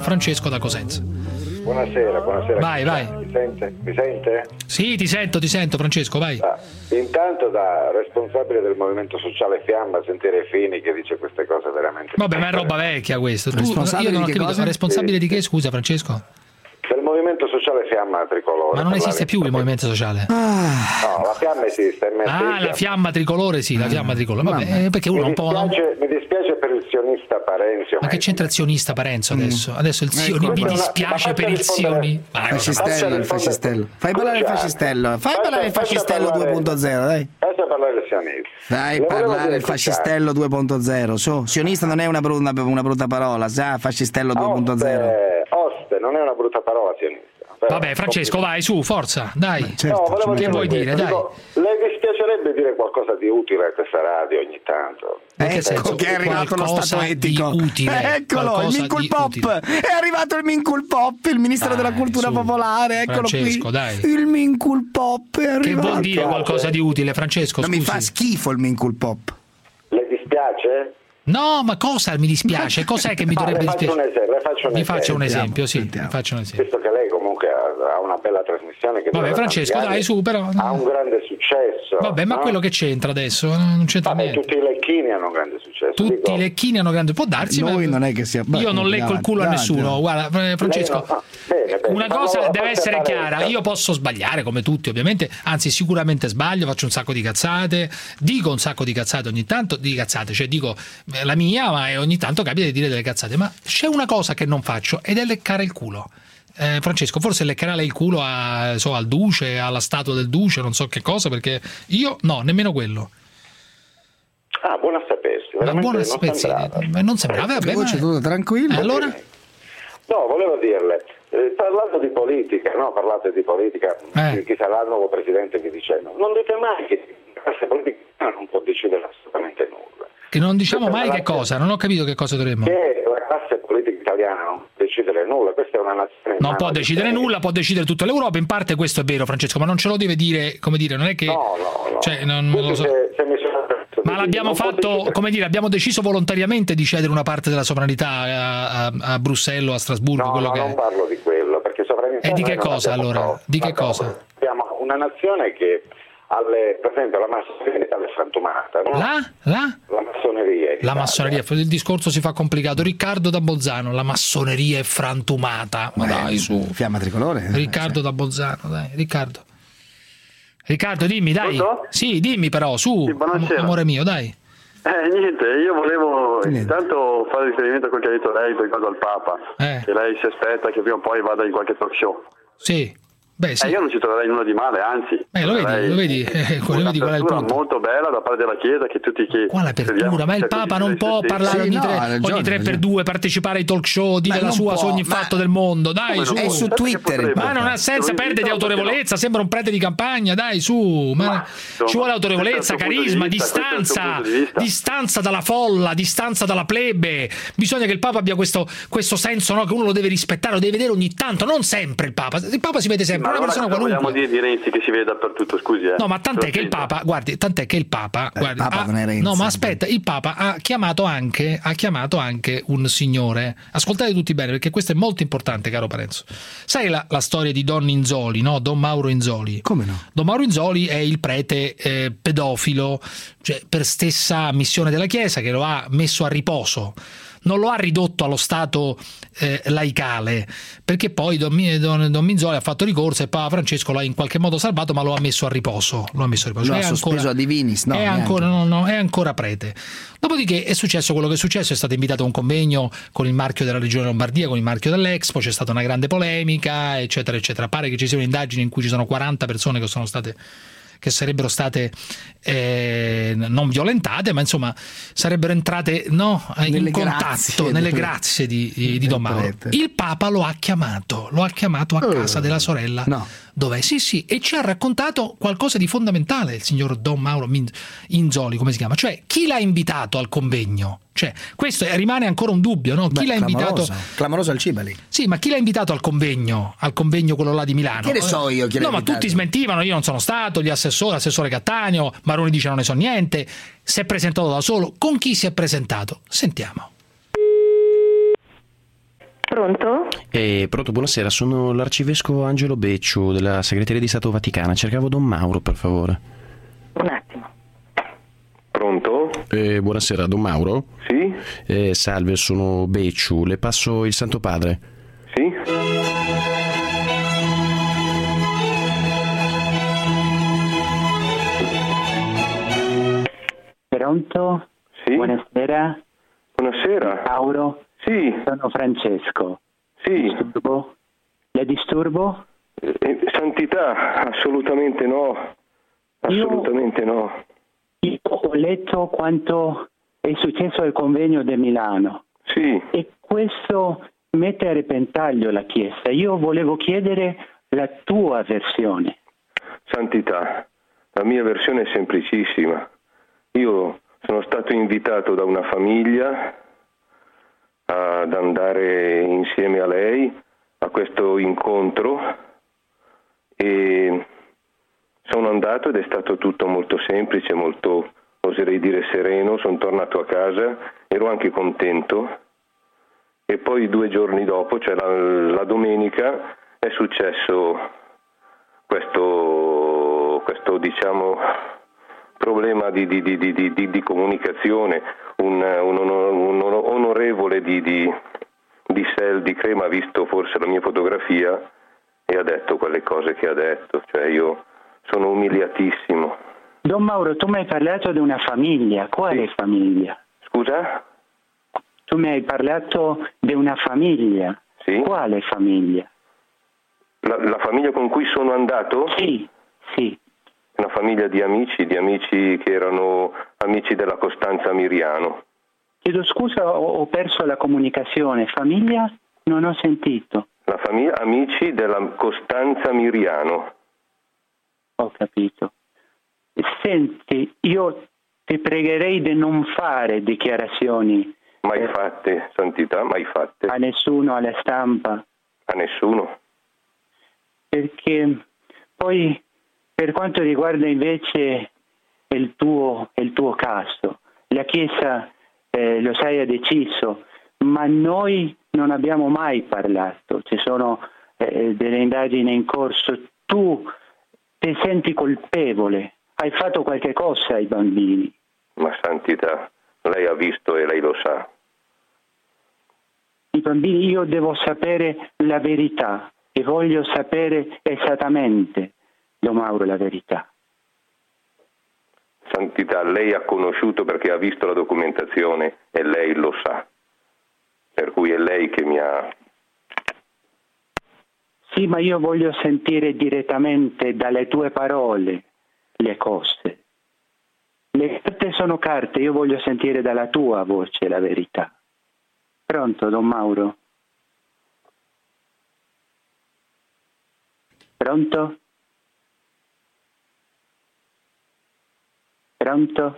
Buonasera. Vai. Mi sente? Sì, ti sento Francesco, vai. Intanto, da responsabile del Movimento Sociale Fiamma, sentire Fini che dice queste cose veramente... Vabbè, ma è roba vecchia questo. Responsabile di che cosa? Responsabile di che, scusa Francesco? del Movimento Sociale Fiamma Tricolore. Ma non esiste più il Movimento Sociale? No, la Fiamma esiste. La Fiamma Tricolore, sì, la Fiamma Tricolore. Vabbè, perché uno un po'... Mi dispiace per il sionista Parenzo. Ma che c'entra il sionista Parenzo adesso? Adesso il mi dispiace per il sionista. Il fascistello. Fai parlare il fascistello. Fai parlare il fascistello 2.0, dai. Lascia parlare il sionista. Fai parlare il fascistello 2.0. Su, sionista non è una brutta parola, sa, fascistello 2.0. Oste, non è una brutta parola, sionista. Vabbè, Francesco, vai, su, forza, dai. Certo, che vuoi dire, dai? Le dispiacerebbe dire qualcosa di utile a questa radio ogni tanto? Ecco che è arrivato lo stato etico. Eccolo, il Mincul Pop. È arrivato il Mincul Pop, il ministro della cultura popolare. Eccolo Francesco, qui. Dai. Il Mincul Pop è arrivato. Che vuol dire qualcosa di utile, Francesco? Non mi fa schifo il Mincul Pop. Le dispiace? No, ma cosa mi dispiace? Cos'è che mi dovrebbe dispiacere? Mi faccia un esempio, sì. Faccia un esempio. Visto che lei comunque ha una bella trasmissione che Francesco, dai, su, però ha un grande successo. Vabbè, ma quello che c'entra adesso non c'entra niente. Tutti i lecchini hanno un grande successo. Tutti i lecchini hanno grande, può darsi, noi non è che sia. Io non lecco il culo a nessuno. Guarda, Francesco, bene. Una cosa deve essere chiara, io posso sbagliare come tutti, ovviamente, anzi sicuramente sbaglio, faccio un sacco di cazzate, dico un sacco di cazzate ogni tanto, cioè dico la mia, ma ogni tanto capita di dire delle cazzate, ma c'è una cosa che non faccio ed è leccare il culo. Francesco, forse leccherà lei il culo al duce, alla statua del duce, non so che cosa, perché io no, nemmeno quello. Ah, buono a sapersi. Ma buono a sapersi, non sembrava, vabbè, voce tutta tranquilla. Allora? No, volevo dirle, parlando di politica, parlate di politica, chi sarà il nuovo presidente, vi dicendo, non dite mai che la classe politica non può decidere assolutamente nulla. Che non diciamo mai che cosa? Non ho capito che cosa dovremmo. Che la classe politica italiana non può decidere nulla, questa è una nazione. Non può decidere nulla, può decidere tutta l'Europa, in parte questo è vero, Francesco, ma non ce lo deve dire, come dire, non è che... No. Cioè, non lo so. Ma l'abbiamo fatto, come dire, abbiamo deciso volontariamente di cedere una parte della sovranità a Bruxelles o a Strasburgo? Non parlo di quello, perché sovranità... E di che cosa allora? Di che cosa? Abbiamo una nazione che... per esempio la massoneria è frantumata, no? La massoneria. La massoneria, il discorso si fa complicato. Riccardo da Bolzano, la massoneria è frantumata. Ma dai, su. Fiamma Tricolore. Riccardo da Bolzano, dai, Riccardo, dimmi, dai. Pronto? Sì, dimmi però, su. Sì, amore mio, dai. Niente, io volevo intanto fare riferimento a quel che ha detto lei riguardo al Papa, che lei si aspetta che prima o poi vada in qualche talk show. Sì. Beh, sì. Io non ci troverei nulla di male, anzi. Lo vedi qual è il punto? Molto bella da parte della Chiesa, che tutti che... Quale apertura? Ma il Papa non può parlare ogni 3x2, partecipare ai talk show, dire la sua su ogni fatto del mondo, dai, su. È su Twitter. Ma non ha senso, perde di autorevolezza, sembra un prete di campagna, dai, su. Ci vuole autorevolezza, carisma, distanza dalla folla, distanza dalla plebe. Bisogna che il Papa abbia questo senso, no? Che uno lo deve rispettare, lo deve vedere ogni tanto, non sempre il Papa si vede sempre. Ma una persona qualunque. Vogliamo dire di Renzi che si vede dappertutto, scusi. No, ma tant'è che il Papa, non è Renzi. No, ma aspetta, il Papa ha chiamato anche un signore. Ascoltate tutti bene, perché questo è molto importante, caro Parenzo. Sai la storia di Don Inzoli, no? Don Mauro Inzoli. Come no? Don Mauro Inzoli è il prete pedofilo, cioè per stessa missione della Chiesa, che lo ha messo a riposo. Non lo ha ridotto allo stato laicale, perché poi Don Minzoli ha fatto ricorso e Papa Francesco l'ha in qualche modo salvato, ma lo ha messo a riposo. Lo ha sospeso a divinis, è ancora prete. Dopodiché è successo quello che è successo, è stato invitato a un convegno con il marchio della Regione Lombardia, con il marchio dell'Expo, c'è stata una grande polemica, eccetera, eccetera. Pare che ci sia un'indagine in cui ci sono 40 persone che sarebbero state non violentate, ma insomma sarebbero entrate in contatto nelle grazie di Don Mauro. Il Papa lo ha chiamato a casa della sorella. No. Dov'è? Sì, e ci ha raccontato qualcosa di fondamentale il signor Don Mauro Inzoli, come si chiama? Cioè, chi l'ha invitato al convegno? Cioè, questo rimane ancora un dubbio, no? Chi l'ha invitato? Clamoroso al Cibali. Sì, ma chi l'ha invitato al convegno quello là di Milano? Che ne so io? No, ma tutti smentivano, io non sono stato, l'assessore Cattaneo, Maroni dice non ne so niente, si è presentato da solo. Con chi si è presentato? Sentiamo. Pronto? Pronto, buonasera, sono l'arcivescovo Angelo Becciu della Segreteria di Stato Vaticana. Cercavo Don Mauro, per favore. Un attimo. Pronto? Buonasera, Don Mauro? Sì? Salve, sono Becciu, le passo il Santo Padre. Sì? Pronto? Sì. Buonasera. Buonasera. Mauro? Sì. Sono Francesco. Sì. Le disturbo? Santità, assolutamente no. Assolutamente no. Io ho letto quanto è successo al convegno di Milano. Sì. E questo mette a repentaglio la Chiesa. Io volevo chiedere la tua versione. Santità, la mia versione è semplicissima. Io sono stato invitato da una famiglia ad andare insieme a lei a questo incontro e sono andato ed è stato tutto molto semplice, molto, oserei dire, sereno. Sono tornato a casa, ero anche contento e poi 2 giorni dopo, cioè la domenica, è successo questo diciamo problema di comunicazione. Un onorevole di Sel di Crema ha visto forse la mia fotografia e ha detto quelle cose che ha detto, cioè io sono umiliatissimo. Don Mauro, tu mi hai parlato di una famiglia, quale famiglia? Scusa? Tu mi hai parlato di una famiglia, sì? Quale famiglia? La famiglia con cui sono andato? Sì. Una famiglia di amici che erano amici della Costanza Miriano. Chiedo scusa, ho perso la comunicazione. Famiglia? Non ho sentito. La famiglia amici della Costanza Miriano. Ho capito. Senti, io ti pregherei di non fare dichiarazioni. Mai fatte, Santità, mai fatte. A nessuno, alla stampa. A nessuno. Perché poi, per quanto riguarda invece il tuo caso, la Chiesa, lo sai, ha deciso, ma noi non abbiamo mai parlato. Ci sono delle indagini in corso. Tu ti senti colpevole? Hai fatto qualche cosa ai bambini? Ma Santità, lei ha visto e lei lo sa. I bambini, io devo sapere la verità e voglio sapere esattamente, Don Mauro, la verità. Santità, lei ha conosciuto perché ha visto la documentazione e lei lo sa. Per cui è lei che mi ha... Sì, ma io voglio sentire direttamente dalle tue parole le cose. Le carte sono carte, io voglio sentire dalla tua voce la verità. Pronto, Don Mauro? Pronto? Pronto?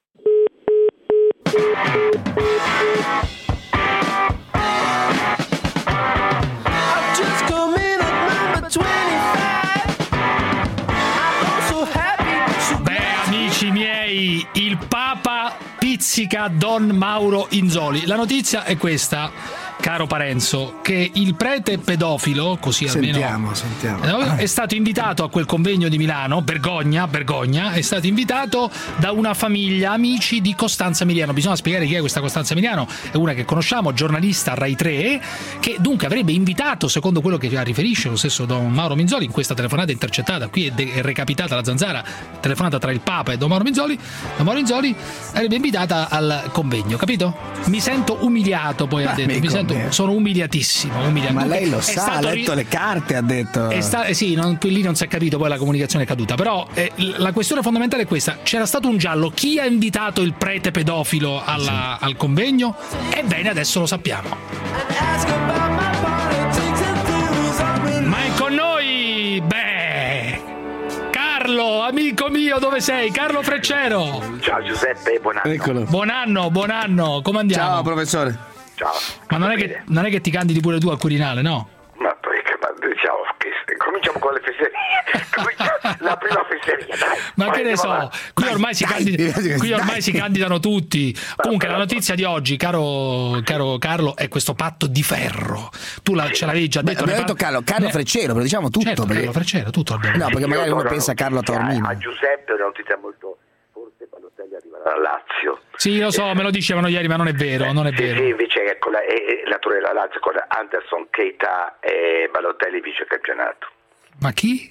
Amici miei, il Papa pizzica Don Mauro Inzoli. La notizia è questa, caro Parenzo, che il prete pedofilo, così almeno sentiamo. È stato invitato a quel convegno di Milano, vergogna, è stato invitato da una famiglia amici di Costanza Miriano. Bisogna spiegare chi è questa Costanza Miriano, è una che conosciamo, giornalista Rai 3, che dunque avrebbe invitato, secondo quello che riferisce lo stesso Don Mauro Minzoli in questa telefonata intercettata, qui è recapitata la zanzara, telefonata tra il Papa e Don Mauro Minzoli. Don Mauro Minzoli avrebbe invitata al convegno, capito? Mi sento umiliato, poi ha detto, sono umiliatissimo. Ma lei lo sa, ha letto le carte, ha detto. Sì, lì non si è capito, poi la comunicazione è caduta. Però la questione fondamentale è questa: c'era stato un giallo, chi ha invitato il prete pedofilo al convegno? Ebbene, adesso lo sappiamo. Ma è con noi, Carlo, amico mio, dove sei? Carlo Freccero. Ciao Giuseppe, buon anno. Eccolo. Buon anno, come andiamo? Ciao professore. Ciao. Ma non è che ti candidi pure tu al Quirinale, no? Ma diciamo che cominciamo con le fesserie. La prima fesseria, dai. Ma che ne so, qui ormai si candidano tutti. Comunque la notizia di oggi, caro Carlo, è questo patto di ferro. Tu ce l'avevi già detto. Abbiamo detto Carlo Freccero, però diciamo tutto. Certo, perché... Carlo Freccero, tutto abbiamo detto. No, perché magari uno pensa a Carlo Taormino. A Giuseppe una notizia molto... Forse Balotelli arriva dal Lazio. Sì, lo so, me lo dicevano ieri, ma non è vero, non è vero. Sì, invece ecco la Torre della Lazio con Anderson, Keita e Balotelli vice campionato. Ma chi?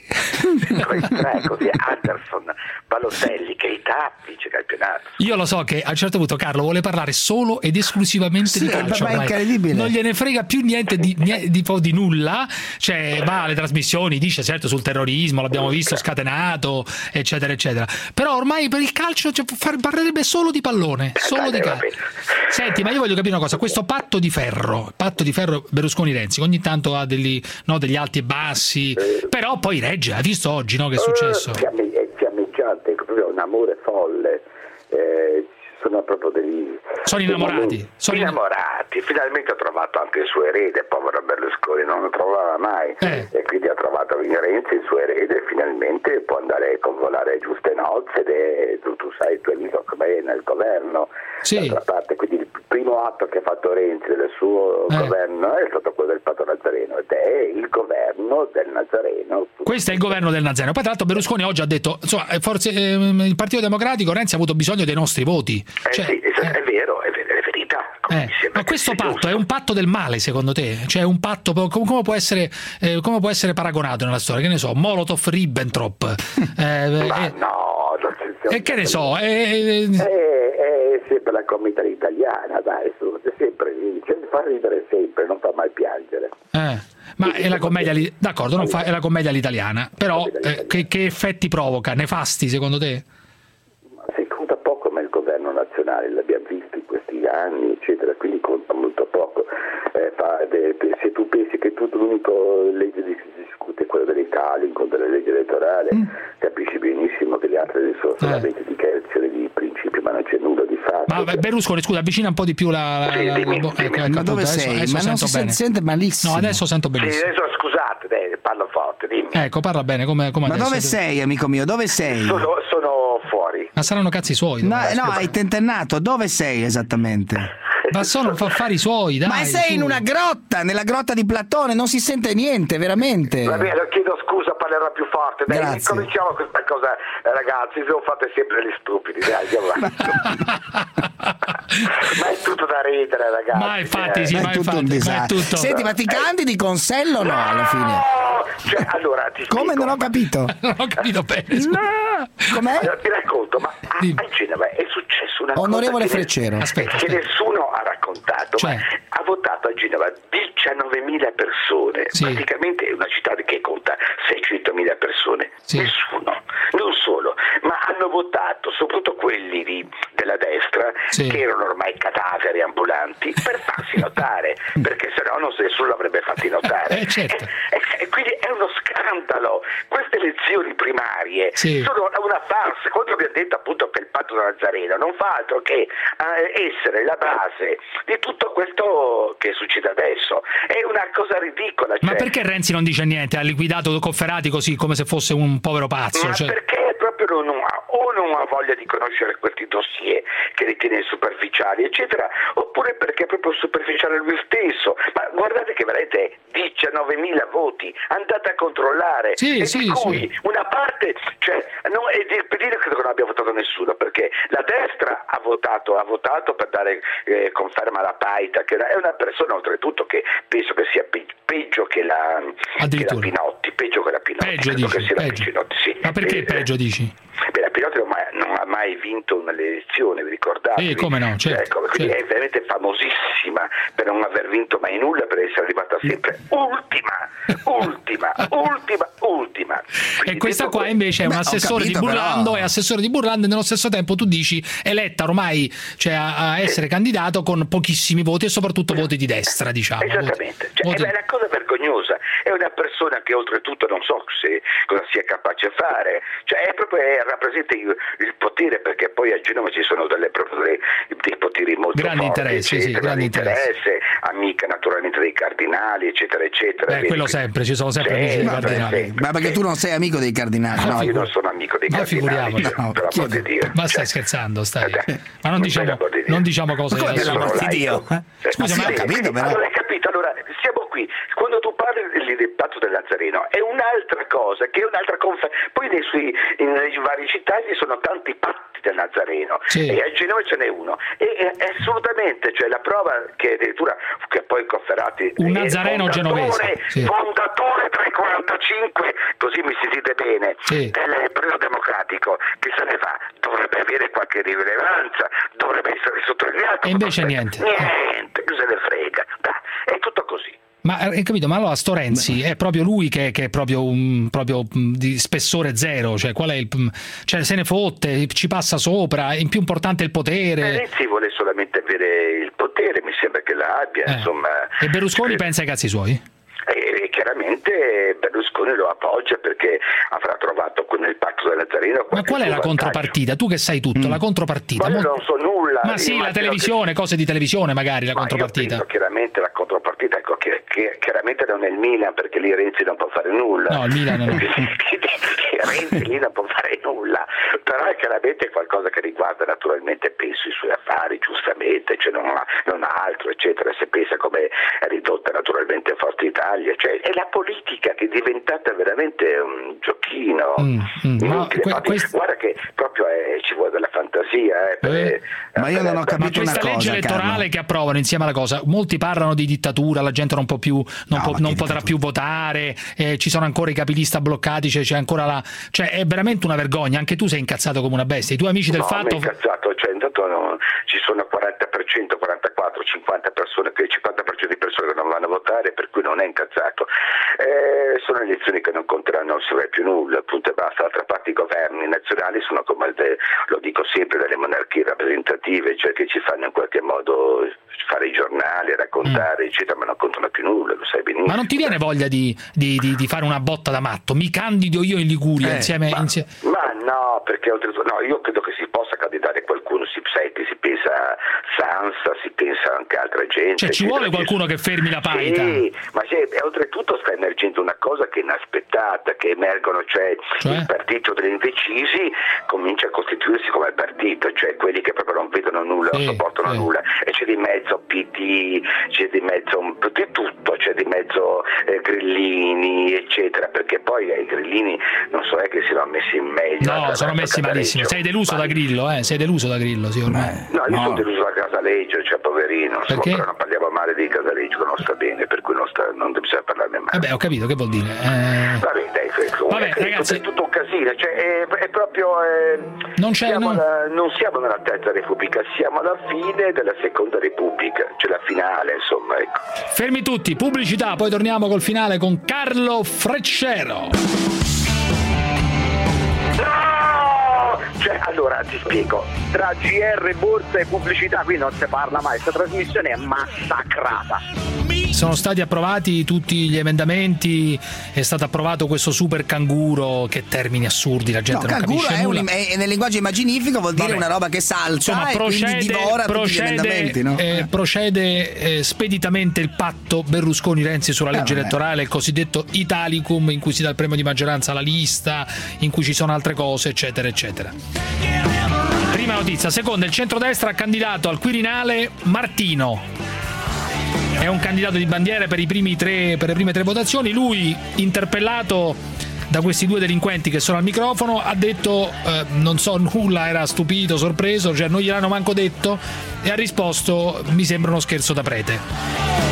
Così, Anderson, Balotelli, Keita vince campionato. Io lo so che a un certo punto Carlo vuole parlare solo ed esclusivamente di calcio, ma è incredibile. Non gliene frega più niente di nulla, cioè va alle trasmissioni, dice certo sul terrorismo, l'abbiamo visto scatenato, eccetera eccetera, però ormai per il calcio parlerebbe solo di pallone, solo di calcio. Senti, ma io voglio capire una cosa, questo patto di ferro Berlusconi-Renzi, ogni tanto ha degli alti e bassi, però poi regge. Hai visto oggi, no, che è successo? Fiammeggiante, proprio un amore folle. Sono proprio sono innamorati. Finalmente ha trovato anche il suo erede, povero Berlusconi non lo trovava mai, e quindi ha trovato Renzi il suo erede, e finalmente può andare a convolare giuste nozze, tu sai, tu amico com'è nel governo, d'altra parte, quindi il primo atto che ha fatto Renzi del suo governo è stato quello del patto Nazareno, ed è il governo del Nazareno. Questo è il governo del Nazareno. Poi tra l'altro Berlusconi oggi ha detto, insomma, forse il Partito Democratico, Renzi ha avuto bisogno dei nostri voti. Sì, è vero, è verità. Ma questo patto è un patto del male, secondo te? Cioè un patto come può essere paragonato nella storia? Che ne so, Molotov-Ribbentrop? No, e che ne so? È sempre la commedia italiana, dai, sempre, fa ridere sempre, non fa mai piangere. Ma è la commedia, d'accordo, è la commedia all'italiana, però che effetti provoca? Nefasti, secondo te? Si conta poco, ma il governo nazionale l'abbiamo visto in questi anni, eccetera, quindi conta molto poco. Se tu pensi che l'unica legge che si discute è quella dell'Italicum, della legge elettorale, capisci benissimo che le altre sono solamente dichiarazioni di principio, ma non c'è nulla di fatto. Ma Berlusconi, scusa, avvicina un po' di più la ma dove sei? Adesso ma non si sente malissimo. No, adesso sento benissimo. Sì, adesso scusate, parlo forte, dimmi. Ecco, parla bene, come ma adesso. Dove sei, amico mio? Dove sei? Sono fuori. Ma saranno cazzi suoi. No, hai tentennato. Dove sei esattamente? Ma sono affari suoi, dai. Ma sei in una grotta, nella grotta di Platone, non si sente niente, veramente. Va bene, chiedo scusa, parlerò più forte. Dai, grazie. Cominciamo questa cosa, ragazzi, se fate sempre gli stupidi, dai, andiamo avanti. Ma è tutto da ridere, ragazzi. Ma infatti, sì, ma è tutto un disastro. Senti, ma ti candidi con Sello o no alla fine? Cioè, allora, ti come spiego, non ho capito? Non ho capito bene. Com'è? Allora, ti racconto, ma a Genova è successo una Onorevole cosa Freccero. Che nessuno ha raccontato, ma ha votato a Genova 19.000 persone, praticamente è una città che conta 600.000 persone, nessuno, non solo, ma hanno votato soprattutto quelli della destra che erano ormai cadaveri ambulanti per farsi notare, perché sennò nessuno l'avrebbe fatti notare. E quindi è uno scandalo. Queste elezioni primarie sono una farsa. Quando abbiamo detto appunto che il patto Nazareno non fa altro che essere la base di tutto questo che succede adesso, è una cosa ridicola. Ma perché Renzi non dice niente? Ha liquidato Cofferati così come se fosse un povero pazzo? Ma perché proprio non ha voglia di conoscere questi dossier che ritiene superficiali, eccetera, oppure perché è proprio superficiale lui stesso. Ma guardate che veramente 19.000 voti, andate a controllare, di cui una parte, cioè, il PD credo che non abbia votato nessuno, perché la destra ha votato per dare conferma alla Paita, che è una persona oltretutto che penso che sia peggio che la Pinotti, peggio. Peggio dici? Pinotti, sì. Ma perché peggio dici? Beh, la Pinotti non ha mai vinto un'elezione, vi ricordate? Come no, certo. Quindi è veramente famosissima per non aver vinto mai nulla, per essere arrivata sempre ultima. E questa qua invece è un assessore di Burlando, però... è assessore di Burlando, e nello stesso tempo tu dici eletta ormai, cioè a essere candidato con pochissimi voti e soprattutto voti di destra, diciamo. Esattamente, è una cosa vergognosa, è una persona che oltretutto non so cosa sia capace a fare, cioè rappresenta il potere, perché poi a Genova ci sono dei poteri molto grandi forti, grandi interesse, amica naturalmente dei cardinali, eccetera. Quello sempre, ci sono sempre amici dei cardinali. Ma perché tu non sei amico dei cardinali? No, io non sono amico dei cardinali. Per l'amor di Dio. Ma stai scherzando, ma non diciamo cose. Come per l'amor di Dio? Scusa, ma ho capito però. Allora, siamo qui. Quando tu parli del patto del Nazareno, è un un'altra cosa, che è un'altra poi nei vari città ci sono tanti patti del Nazareno, e a Genova ce n'è uno, e assolutamente, cioè la prova che addirittura che poi Cofferati un Nazareno genovese, fondatore tra i 45, così mi sentite bene, del Partito Democratico, che se ne va, dovrebbe avere qualche rilevanza, dovrebbe essere sottolineato, e invece niente, che se ne frega, è tutto così. Ma hai capito? Ma allora sto Renzi è proprio lui che è proprio di spessore zero, cioè qual è cioè se ne fotte, ci passa sopra, in più importante il potere. Renzi vuole solamente avere il potere, mi sembra che l'abbia, insomma. E Berlusconi pensa ai cazzi suoi? E chiaramente Berlusconi lo appoggia perché avrà trovato nel patto del Nazareno. Ma qual è la contropartita? Tu che sai tutto, la contropartita. Ma io non so nulla. Ma sì, la televisione, cose di televisione magari, la contropartita. Io chiaramente la contropartita, ecco, che chiaramente non è il Milan, perché lì Renzi non può fare nulla. No, il Milan non Renzi lì non può fare nulla, però è chiaramente qualcosa che riguarda naturalmente, penso, i suoi affari, giustamente, cioè non ha altro, eccetera. Se pensa come è ridotta naturalmente Forza Italia, cioè è la politica che è diventata veramente un giochino. Guarda che proprio ci vuole della fantasia. Ma io non ho capito una cosa. Questa legge elettorale che approvano insieme alla cosa, molti parlano di dittatura, la gente non può più, non potrà più votare, ci sono ancora i capilista bloccati, c'è ancora cioè è veramente una vergogna. Anche tu sei incazzato come una bestia. I tuoi amici del fatto. Incazzato, cioè intanto ci sono 40%, 44, 50 persone, che il 50% di persone che non vanno a votare, per cui non è incazzato. Sono elezioni che non conteranno, non serve più nulla, punto e basta. D'altra parte i governi nazionali sono come lo dico sempre, delle monarchie rappresentative, cioè che ci fanno in qualche modo fare i giornali, raccontare, eccetera, ma non contano più nulla, lo sai benissimo. Ma non ti viene voglia di fare una botta da matto? Mi candido io in Liguria insieme. Ma no, perché oltretutto io credo che si possa candidare qualcuno, si pensa a Sansa, si pensa anche a altra gente. Cioè ci vuole qualcuno che fermi la paita. Sì, ma oltretutto sta emergendo una cosa che è inaspettata, che emergono, cioè il partito degli indecisi comincia a costituirsi come il partito, cioè quelli che proprio non vedono nulla, non sopportano nulla, e c'è di mezzo PD, c'è di mezzo di tutto, c'è di mezzo grillini, eccetera, perché poi i grillini non so che si sono messi in meglio. No, sono messi malissimo. Sei deluso da Grillo, sei deluso da Grillo, sì, ormai. No, io sono deluso da Casaleggio, cioè poverino, però non parliamo male di Casaleggio, che non sta bene, per cui non bisogna parlarne male. Vabbè, ho capito, che vuol dire? Vabbè, ragazzi, è tutto un casino, cioè è proprio non siamo nella Terza Repubblica, siamo alla fine della Seconda Repubblica, cioè la finale, insomma, ecco. Fermi tutti, pubblicità, poi torniamo col finale con Carlo Freccero. Cioè, allora ti spiego, tra GR, borsa e pubblicità qui non si parla mai, questa trasmissione è massacrata. Sono stati approvati tutti gli emendamenti, è stato approvato questo super canguro, che termini assurdi, la gente non capisce nulla. È nel linguaggio immaginifico, vuol dire una roba che salta, e quindi divora tutti gli emendamenti, no? Procede speditamente il patto Berlusconi-Renzi sulla legge elettorale, il cosiddetto Italicum, in cui si dà il premio di maggioranza alla lista, in cui ci sono altre cose, eccetera eccetera. Prima notizia. Seconda, il centrodestra ha candidato al Quirinale Martino. È un candidato di bandiera per le prime tre votazioni. Lui, interpellato da questi due delinquenti che sono al microfono, ha detto non so nulla, era stupito, sorpreso, cioè non gliel'hanno manco detto, e ha risposto: mi sembra uno scherzo da prete.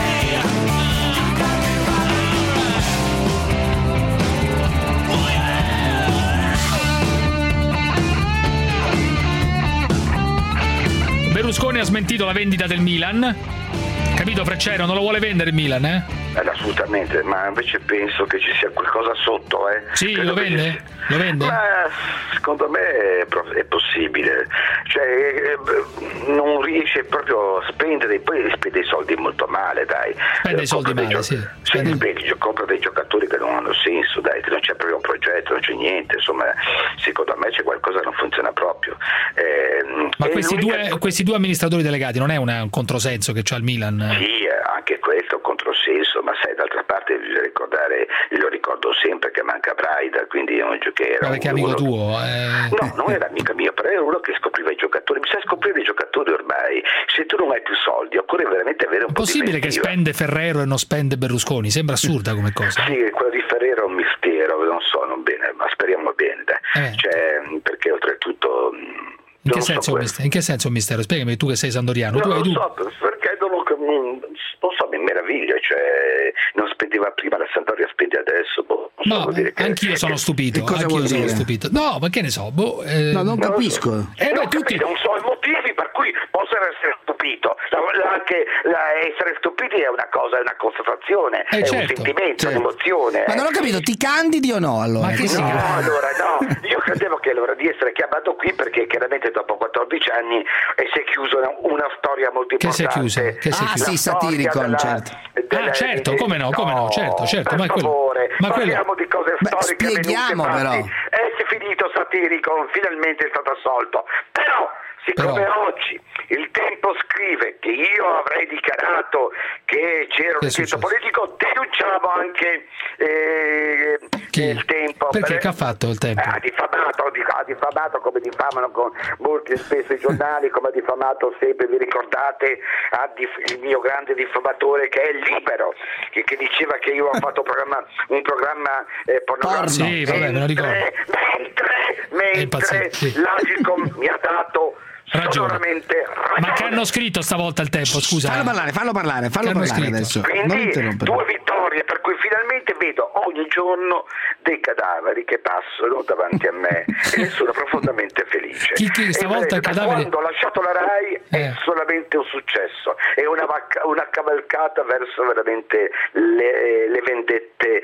Berlusconi ha smentito la vendita del Milan. Capito, Freccero? Non lo vuole vendere il Milan, Assolutamente, ma invece penso che ci sia qualcosa sotto, Sì, credo lo vende? Lo vende? Ma secondo me è possibile, cioè non riesce proprio a spendere, poi spende i soldi molto male, dai. Spende i soldi male, sì. Compra dei giocatori che non hanno senso, dai, che non c'è proprio un progetto, non c'è niente, insomma, secondo me c'è qualcosa che non funziona proprio. Ma questi due amministratori delegati non è un controsenso che c'ha il Milan? Sì, anche questo è un controsenso, ma sai, d'altra parte bisogna ricordare, io lo ricordo sempre, che manca Braida, quindi è un giocatore. Perché è amico tuo? No, non era amico mio, però era uno che scopriva i giocatori. Bisogna scoprire i giocatori ormai. Se se tu non hai più soldi occorre veramente avere un po' di possibile che spende Ferrero e non spende Berlusconi? Sembra assurda come cosa. Sì, quello di Ferrero è un mistero, non so, non bene, ma speriamo bene, dai. Cioè, perché oltretutto in che senso è un mistero? Spiegami, tu che sei sandoriano. Non lo so, perché non so, mi meraviglia, cioè non spendeva prima, la Sampdoria spende adesso. No, anch'io sono stupito. No, ma che ne so? No, non capisco. Non so i motivi per cui posso essere stupito. Anche essere stupidi è una cosa, è una constatazione, è un sentimento, un'emozione. Ma non ho capito, ti candidi o no allora? No, io credevo che di essere chiamato qui perché chiaramente dopo 14 anni si è chiusa una storia molto importante. Che si è chiusa? Sì, Satiricon, certo, come no, certo, per favore, parliamo di cose storiche. Spieghiamo però. È finito Satiricon, finalmente è stato assolto, però siccome oggi il Tempo scrive che io avrei dichiarato che c'era un intento politico, denunciamo anche il Tempo. Perché che ha fatto il Tempo? Ha diffamato come diffamano con molti spesso i giornali, come ha diffamato sempre, vi ricordate, il mio grande diffamatore che è Libero, che diceva che io ho fatto un programma pornografico. Sì, vabbè, me lo ricordo. Mentre l'Agicom mi ha dato ragione. Ma che hanno scritto stavolta il Tempo? Scusa. Fallo parlare adesso. Quindi 2 vittorie, per cui finalmente vedo ogni giorno dei cadaveri che passano davanti a me e ne sono profondamente felice. Chi stavolta il cadavere? Quando ho lasciato la Rai è solamente un successo, è una cavalcata verso veramente le vendette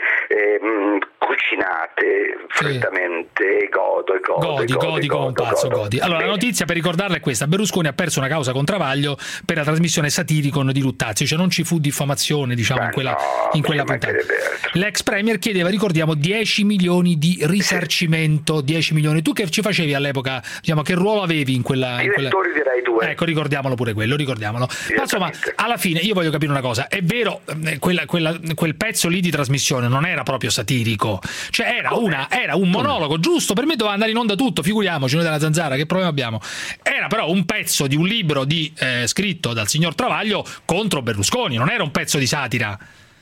cucinate freddamente. Godi come un pazzo. Allora, la notizia, per ricordarla, è questa: Berlusconi ha perso una causa con Travaglio per la trasmissione Satiricon di Luttazzi, cioè non ci fu diffamazione, diciamo, in quella puntata. L'ex premier chiedeva, ricordiamo, 10 milioni di risarcimento. 10 milioni. Tu che ci facevi all'epoca? Diciamo, che ruolo avevi in quella? Direttori di Rai 2. Ecco, ricordiamolo pure quello, Ma insomma, alla fine io voglio capire una cosa: è vero, quel pezzo lì di trasmissione non era proprio satirico, cioè era un monologo, giusto? Per me doveva andare in onda tutto, figuriamoci noi della Zanzara, che problema abbiamo? Era però un pezzo di un libro scritto dal signor Travaglio contro Berlusconi, non era un pezzo di satira.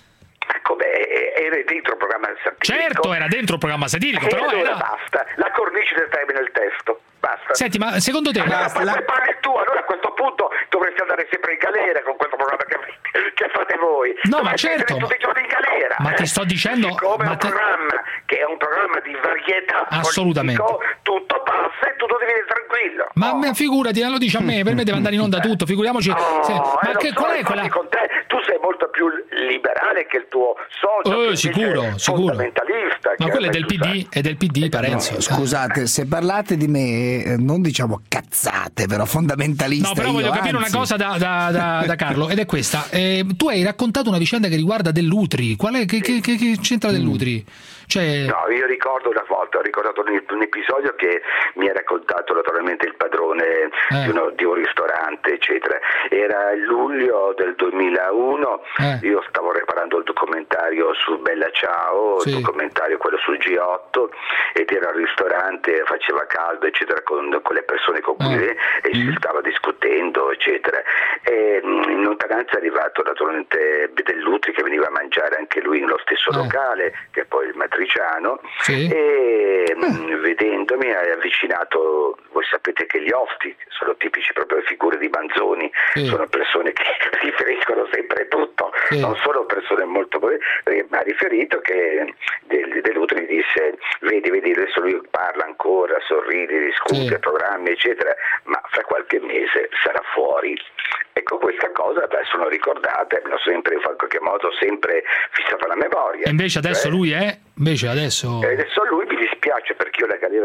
Era dentro il programma satirico. Certo, era dentro il programma satirico, però allora basta, la cornice determina il testo. Basta. Senti, ma secondo te parli tu, allora a questo punto dovresti andare sempre in galera con questo programma che fate voi. No, ma certo. Tutti i giorni in galera. Ma ti sto dicendo, programma che è un programma di varietà, assolutamente, tutto passa e tu devi essere tranquillo. Ma figurati, lo dici a me, per me deve andare in onda tutto, figuriamoci. Qual è quella? Con te, tu sei molto più liberale che il tuo socio, sicuro. Fondamentalista. Ma quello è del PD, Parenzo. No, scusate, se parlate di me, non diciamo cazzate, però fondamentalista. No, però voglio capire una cosa da Carlo, ed è questa. Tu hai raccontato una vicenda che riguarda Dell'Utri. Che c'entra Dell'Utri? No, io ricordo una volta, ho ricordato un episodio che mi ha raccontato naturalmente il padrone di un ristorante, eccetera. Era luglio del 2001, io stavo preparando il documentario su Bella Ciao, il documentario quello sul G8, ed era al ristorante, faceva caldo, eccetera, con le persone con cui e si stava discutendo, eccetera. E in lontananza è arrivato naturalmente Dell'Utri, che veniva a mangiare anche lui nello stesso locale, che è poi il matriciano, e vedendomi ha avvicinato. Voi sapete che gli osti sono tipici proprio figure di Manzoni, sono persone che riferiscono sempre tutto, non sono persone molto, ma ha riferito che Dell'Utri disse vedi adesso lui parla ancora, sorride, discute, programmi eccetera, ma fra qualche mese sarà fuori. Ecco, questa cosa sono ricordate, me l'ho sempre in qualche modo sempre fissata la memoria. E invece adesso lui è? Adesso lui, mi dispiace perché io la galera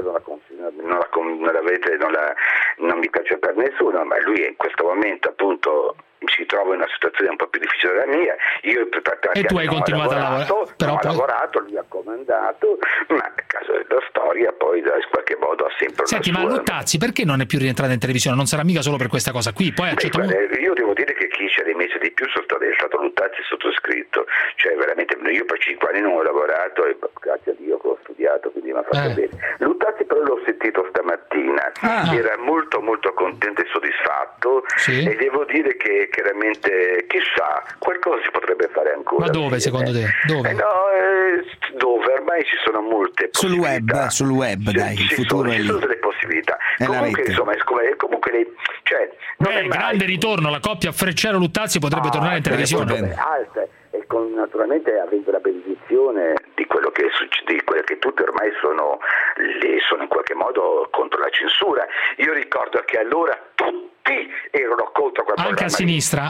non mi piace per nessuno, ma lui in questo momento appunto si trova in una situazione un po' più difficile della mia. Io per tanti tu hai continuato a lavorare, però ho lavorato, lui ha comandato, ma a caso della storia poi in qualche modo ha sempre Senti, ma Luttazzi perché non è più rientrato in televisione? Non sarà mica solo per questa cosa qui? Poi io devo dire che chi ci ha rimesso di più è stato Luttazzi sottoscritto, cioè veramente io per 5 anni non ho lavorato e grazie a Dio che ho studiato inviato, quindi mi ha fatto bene. Luttazzi però l'ho sentito stamattina, era molto molto contento e soddisfatto, e devo dire che chiaramente, chissà, qualcosa si potrebbe fare ancora. Ma dove secondo te? Dove? Dove ormai ci sono molte possibilità. Sul web, dai, il futuro è lì. Ci sono delle possibilità. Comunque, insomma, comunque grande ritorno, la coppia Freccero-Luttazzi potrebbe tornare in televisione. Alta, e naturalmente avendo la benedizione di quello che succede, di quelle che tutte ormai sono in qualche modo contro la censura. Io ricordo che allora tutti erano contro quel anche a sinistra.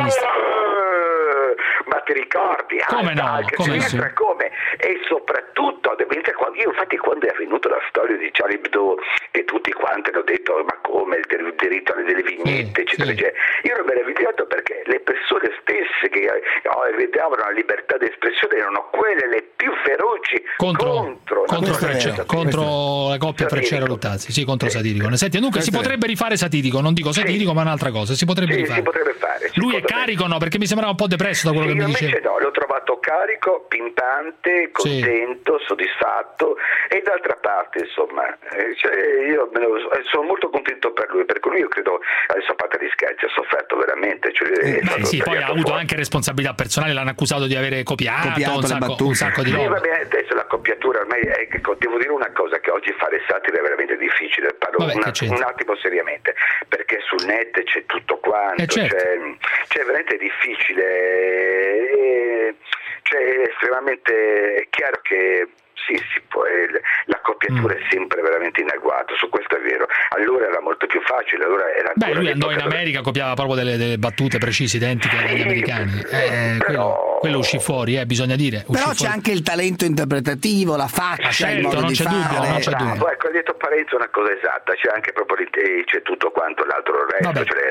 Ma ti ricordi? Come no? Anche a sinistra, come? E soprattutto, io infatti quando è avvenuta la storia di Charlie Hebdo, che tutti quanti hanno detto ma come il diritto alle delle vignette, eccetera, eccetera, io ero meravigliato perché le persone stesse che vedevano la libertà di espressione erano quelle le più feroci contro la coppia Freccero-Luttazzi, contro Satirico. Senti, dunque si potrebbe rifare Satirico, non dico Satirico ma un'altra cosa, si potrebbe rifare. Si potrebbe fare. Lui è carico, no? Perché mi sembrava un po' depresso da quello che mi dicevi. Invece no, l'ho trovato carico, pimpante, contento, soddisfatto, e d'altra parte insomma io sono molto contento per lui, perché lui, io credo, adesso a parte gli scherzi, ha sofferto veramente, poi ha avuto anche responsabilità personali, l'hanno accusato di avere copiato un sacco di roba. Vabbè, adesso la copiatura ormai devo dire una cosa, che oggi fare satira è veramente difficile, parlo un attimo seriamente, perché sul net c'è tutto quanto, c'è veramente difficile, è estremamente chiaro che la copiatura è sempre veramente in agguato, su questo è vero. Allora era molto più facile, lui andò in America, copiava proprio delle battute precise, identiche agli americani. Quello uscì fuori, bisogna dire. Però c'è anche il talento interpretativo, la faccia, il modo non di c'è fare. Dubbio, non c'è dubbio. Ecco, ha detto Parenzo una cosa esatta, c'è anche proprio c'è tutto quanto l'altro resto, cioè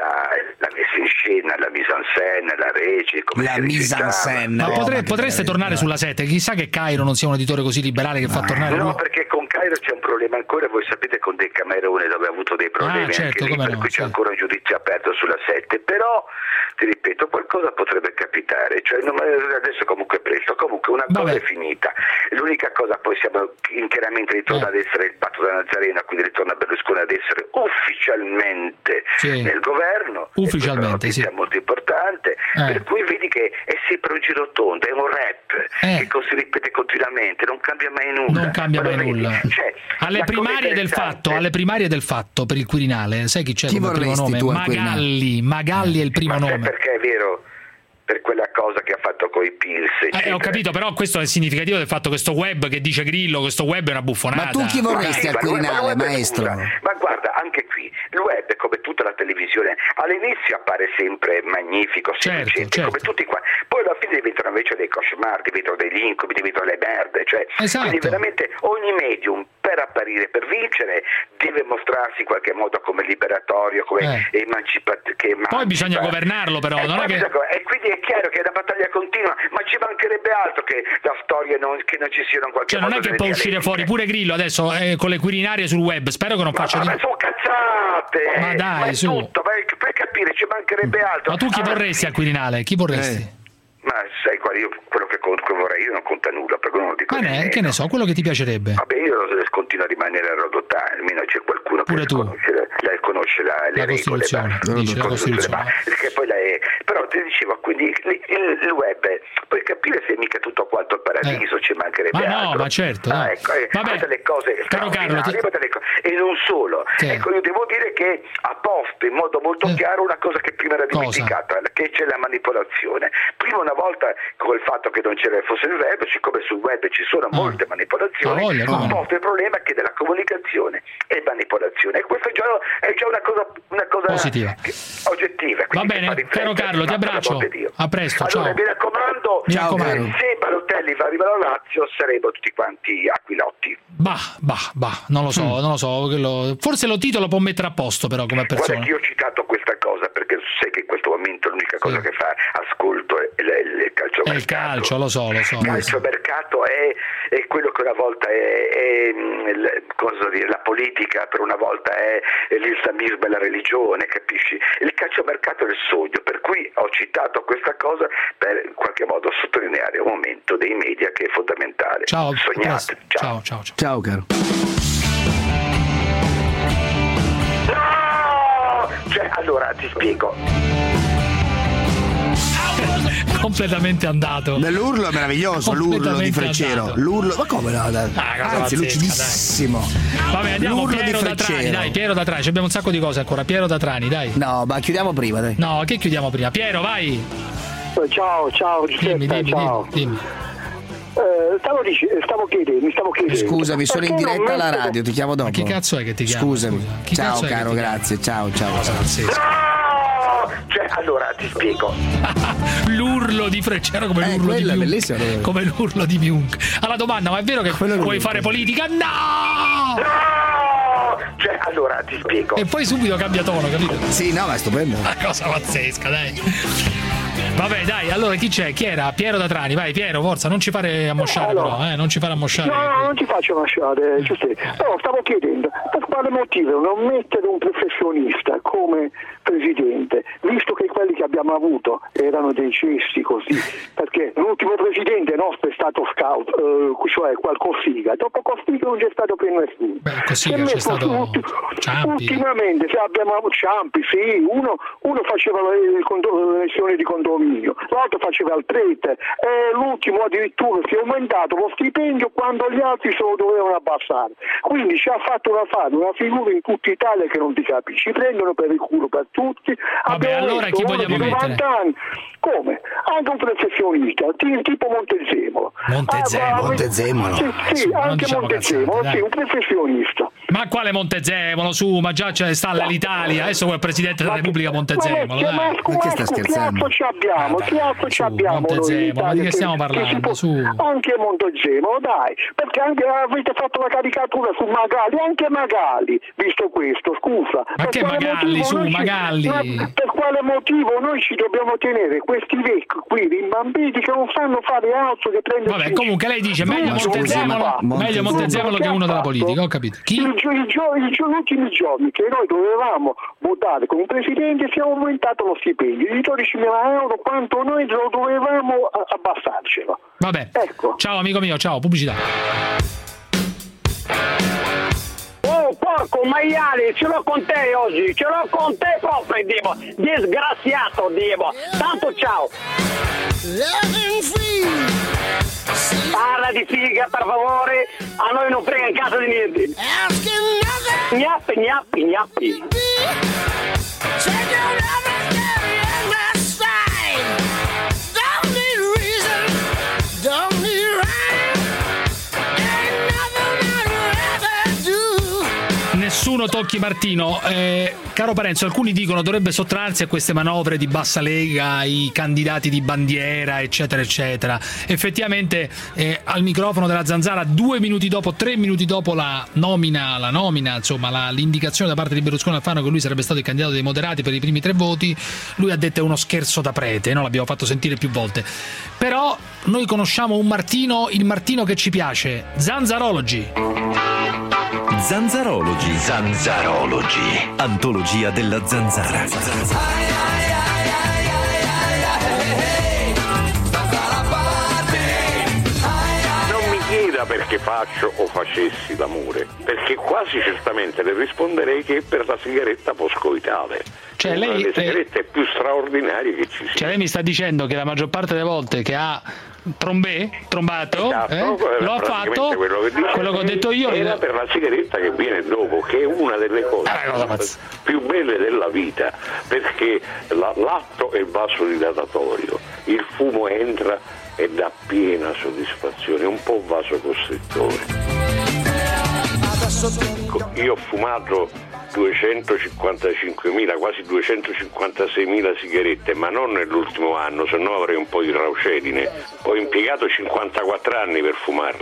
la messa in scena, la mise en scène, la regi, la mise en scène. Ma potreste tornare sulla 7? Chissà che Cairo non sia un editore così liberale che fa tornare lui. No, perché con Cairo c'è un problema ancora, voi sapete, con Decamerone, dove ha avuto dei problemi anche lì, per cui c'è ancora un giudizio aperto sulla 7, però ti ripeto, qualcosa potrebbe capitare, adesso comunque è presto, comunque una cosa è finita, l'unica cosa, poi siamo interamente ritorna ad essere il patto da Nazareno, quindi ritorna Berlusconi ad essere ufficialmente nel governo, ufficialmente, è molto importante, per cui vedi che è sempre un giro tondo, è un rap che si ripete continuamente, non cambia mai nulla. Alle primarie del fatto per il Quirinale, sai chi c'è come primo nome? Magalli è il primo nome. Perché è vero, per quella cosa che ha fatto coi Pils, ho capito, però questo è significativo del fatto che sto web che dice Grillo, questo web è una buffonata. Ma tu chi vorresti al Quirinale, maestro? Ma guarda, anche qui il web, come tutta la televisione, all'inizio appare sempre magnifico, seducente, come tutti qua, poi alla fine diventano invece dei cauchemar, diventano dei incubi, diventano le merde, quindi veramente ogni medium per apparire, per vincere, deve mostrarsi in qualche modo come liberatorio, come emancipatorio. Poi bisogna governarlo, però non è che... E quindi è chiaro che è una battaglia continua, ma ci mancherebbe altro che la storia che non ci siano in qualche modo. Non è che può uscire fuori pure Grillo adesso con le Quirinarie sul web, spero che non faccia Ma sono cazzate! Ma dai, su! Tutto, per capire, ci mancherebbe altro. Ma tu chi vorresti al Quirinale? Chi vorresti? Ma sai qual, io quello che vorrei, io non conta nulla, perché non lo dico. Che ne so, quello che ti piacerebbe. Vabbè, io continuo a rimanere a Rodotà, almeno c'è qualcuno che conosce le Costituzione, regole. La Costituzione. Perché poi però ti dicevo, quindi il web, puoi capire se è mica tutto quanto il paradiso, ci mancherebbe altro. No, ma certo. Vabbè, le cose caro Carlo, e non solo. Ecco, io devo dire che ha posto in modo molto chiaro una cosa che prima era dimenticata, che c'è la manipolazione. Prima, una volta, col fatto che non fosse il web, siccome sul web ci sono molte manipolazioni, ha posto il problema che della comunicazione e manipolazione, e questo è già una cosa positiva, oggettiva. Va bene, caro Carlo, ti abbraccio, a presto. Allora, mi raccomando, se Balotelli va a arrivare a Lazio saremo tutti quanti aquilotti. Non lo so, forse lo titolo può mettere a posto, però, come persona. Guarda che io ho citato questa cosa perché sai che in questo momento l'unica cosa che fa ascolto è il calciomercato. È il calcio, lo so. Il calciomercato è quello che una volta è la politica, per una volta è l'islamismo e la religione, capisci? Il calciomercato è il sogno, per cui ho citato questa cosa per in qualche modo sottolineare un momento dei media che è fondamentale. Ciao, sognate. Ciao. Ciao caro. No! Cioè, allora ti spiego. Completamente andato. L'urlo è meraviglioso, l'urlo di Freccero. Andato. L'urlo, ma come no? Anzi, lucidissimo. Vabbè, andiamo. L'urlo Piero di da Trani, dai, Piero da Trani, abbiamo un sacco di cose ancora. Piero da Trani, dai. No, ma chiudiamo prima, dai. No, che chiudiamo prima? Piero, vai. Ciao Giuseppe, ciao. Dimmi. Mi stavo chiedendo. Scusami, sono in diretta alla radio, ti chiamo dopo. Ma chi cazzo è che ti chiama? Scusami. Ciao caro, grazie. Ciao. Cioè, allora ti spiego. L'urlo di Freccero come l'urlo di Miunk. Come l'urlo di Miunk. Alla domanda, ma è vero che vuoi fare politica? No! Cioè, allora ti spiego. E poi subito cambia tono, capito? Sì, no, ma è stupendo. Una cosa pazzesca, dai. Vabbè, dai, allora chi c'è? Chi era? Piero da Trani, vai Piero, forza, non ci fare ammosciare però, non ci fare ammosciare. No, non ti faccio ammosciare, Giuseppe. No, stavo chiedendo, per quale motivo non mettere un professionista come presidente, visto che quelli che abbiamo avuto erano dei cessi così, perché l'ultimo presidente nostro è stato Scout, cioè qual Cossiga, dopo Cossiga non c'è stato più nessuno. Beh, Cossiga c'è stato Ciampi. Ultimamente abbiamo Ciampi, sì, uno faceva le lezioni di condominio, l'altro faceva il prete, e l'ultimo addirittura si è aumentato lo stipendio quando gli altri se lo dovevano abbassare. Quindi ci ha fatto una figura in tutta Italia che non ti capisci, ci prendono per il culo per tutti. Vabbè, allora chi vogliamo mettere? Anni. Come? Anche un professionista, tipo Montezemolo. Montezemolo? Sì, anche Montezemolo, sì, un professionista. Ma quale Montezemolo? Su, ma già sta l'Italia, adesso quel Presidente della Repubblica Montezemolo. Perché sta scherzando? Che altro ci abbiamo Montezemolo, di che stiamo parlando? Su. Anche Montezemolo, dai, perché anche avete fatto la caricatura su Magali, anche Magali, visto questo, scusa. Ma che Magalli, su, Magalli? Per quale motivo noi ci dobbiamo tenere questi vecchi qui rimbambiti che non sanno fare altro che prendere. Vabbè, comunque lei dice meglio Montezemolo che uno della politica, ho capito. Chi? Gli ultimi giorni che noi dovevamo votare con un presidente si è aumentato lo stipendio di 12.000 euro quanto noi lo dovevamo abbassarcelo. Vabbè, ecco. Ciao amico mio, ciao, pubblicità. Oh porco maiale, ce l'ho con te oggi, ce l'ho con te proprio, Dio, disgraziato Dio, tanto ciao. Parla di figa per favore, a noi non frega in casa di niente. Gnappi. Nessuno tocchi Martino. Caro Parenzo, alcuni dicono dovrebbe sottrarsi a queste manovre di bassa lega, i candidati di bandiera, eccetera, eccetera. Effettivamente al microfono della Zanzara 2 minuti dopo, 3 minuti dopo la nomina, insomma l'indicazione da parte di Berlusconi Alfano che lui sarebbe stato il candidato dei moderati per i primi 3 voti, lui ha detto è uno scherzo da prete, no? L'abbiamo fatto sentire più volte. Però noi conosciamo un Martino, il Martino che ci piace, Zanzarology. Zanzarology, antologia della Zanzara. Non mi chieda perché faccio o facessi l'amore, perché quasi certamente le risponderei che è per la sigaretta poscoitale. Cioè una delle sigarette più straordinarie che ci sia. Cioè lei mi sta dicendo che la maggior parte delle volte che ha trombato, lo ha fatto, quello che ho detto io era per la sigaretta che viene dopo, che è una delle cose più belle della vita, perché l'atto è vasodilatatorio, il fumo entra e dà piena soddisfazione, un po' vasocostrittore. Io ho fumato 255.000, quasi 256.000 sigarette, ma non nell'ultimo anno, se no avrei un po' di raucedine. Ho impiegato 54 anni per fumarle.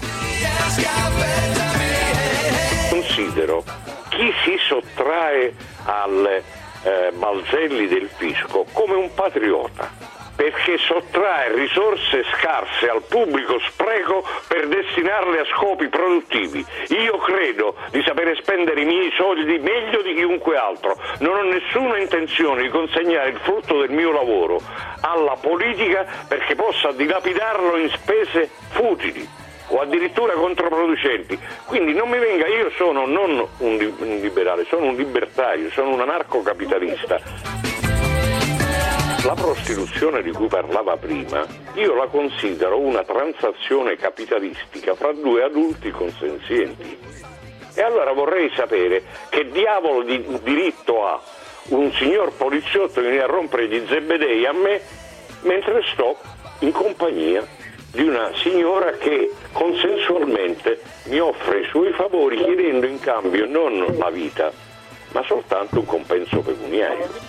Considero chi si sottrae alle balzelli del fisco come un patriota, perché sottrae risorse scarse al pubblico spreco per destinarle a scopi produttivi. Io credo di sapere spendere i miei soldi meglio di chiunque altro. Non ho nessuna intenzione di consegnare il frutto del mio lavoro alla politica perché possa dilapidarlo in spese futili o addirittura controproducenti. Quindi non mi venga, io sono non un liberale, sono un libertario, sono un anarcocapitalista. La prostituzione di cui parlava prima, io la considero una transazione capitalistica fra due adulti consenzienti. E allora vorrei sapere che diavolo di diritto ha un signor poliziotto che viene a rompere gli zebedei a me mentre sto in compagnia di una signora che consensualmente mi offre i suoi favori chiedendo in cambio non la vita, ma soltanto un compenso pecuniario.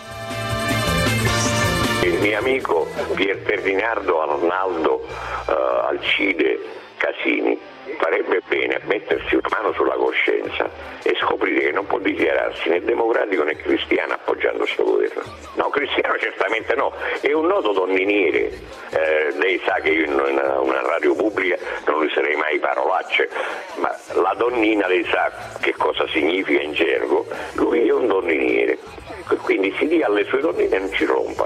Il mio amico Pier Ferdinando Arnaldo Alcide Casini farebbe bene a mettersi una mano sulla coscienza e scoprire che non può dichiararsi né democratico né cristiano appoggiando questo governo. No, cristiano certamente no, è un noto donniniere. Lei sa che io in una radio pubblica non userei mai parolacce, ma la donnina lei sa che cosa significa in gergo, lui è un donniniere, quindi si dia alle sue donnine e non ci rompa.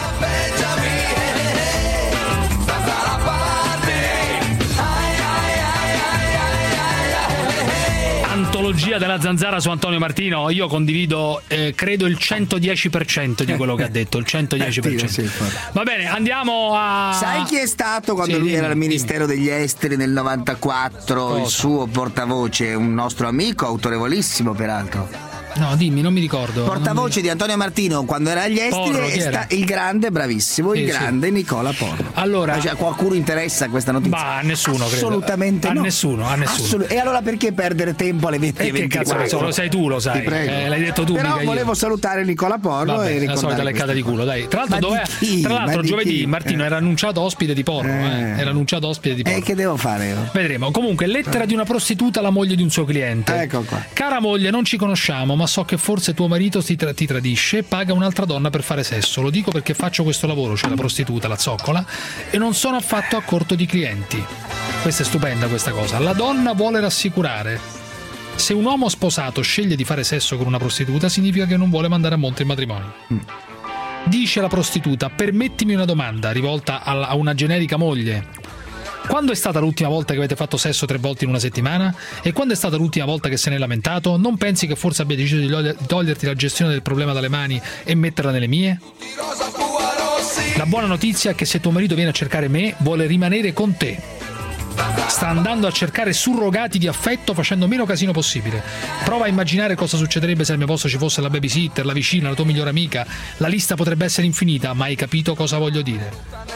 Antologia della Zanzara su Antonio Martino, io condivido credo il 110% di quello che ha detto, il 110%. Va bene, andiamo a... Sai chi è stato quando lui era al Ministero degli Esteri nel 94? Il suo portavoce, un nostro amico, autorevolissimo peraltro. No, dimmi, non mi ricordo. Portavoce di Antonio Martino quando era agli esteri. Porro, il grande, bravissimo, il grande Nicola Porro. Allora, cioè, qualcuno interessa questa notizia? Ma a nessuno, credo. Assolutamente no. A nessuno. E allora perché perdere tempo alle 20:24? Che cazzo, lo sai tu, lo sai. L'hai detto tu. Però volevo salutare Nicola Porro e ricordare la solita leccata di culo, dai. Tra l'altro giovedì Martino era annunciato ospite di Porro, era annunciato ospite di Porro. E che devo fare io? Vedremo. Comunque, lettera di una prostituta alla moglie di un suo cliente. Ecco qua. Cara moglie, non ci conosciamo, ma so che forse tuo marito ti tradisce e paga un'altra donna per fare sesso. Lo dico perché faccio questo lavoro, cioè la prostituta, la zoccola, e non sono affatto a corto di clienti. Questa è stupenda questa cosa. La donna vuole rassicurare. Se un uomo sposato sceglie di fare sesso con una prostituta, significa che non vuole mandare a monte il matrimonio. Dice la prostituta: permettimi una domanda rivolta a una generica moglie. Quando è stata l'ultima volta che avete fatto sesso 3 volte in una settimana? E quando è stata l'ultima volta che se ne è lamentato? Non pensi che forse abbia deciso di toglierti la gestione del problema dalle mani e metterla nelle mie? La buona notizia è che se tuo marito viene a cercare me, vuole rimanere con te. Sta andando a cercare surrogati di affetto facendo meno casino possibile. Prova a immaginare cosa succederebbe se al mio posto ci fosse la babysitter, la vicina, la tua migliore amica. La lista potrebbe essere infinita, ma hai capito cosa voglio dire?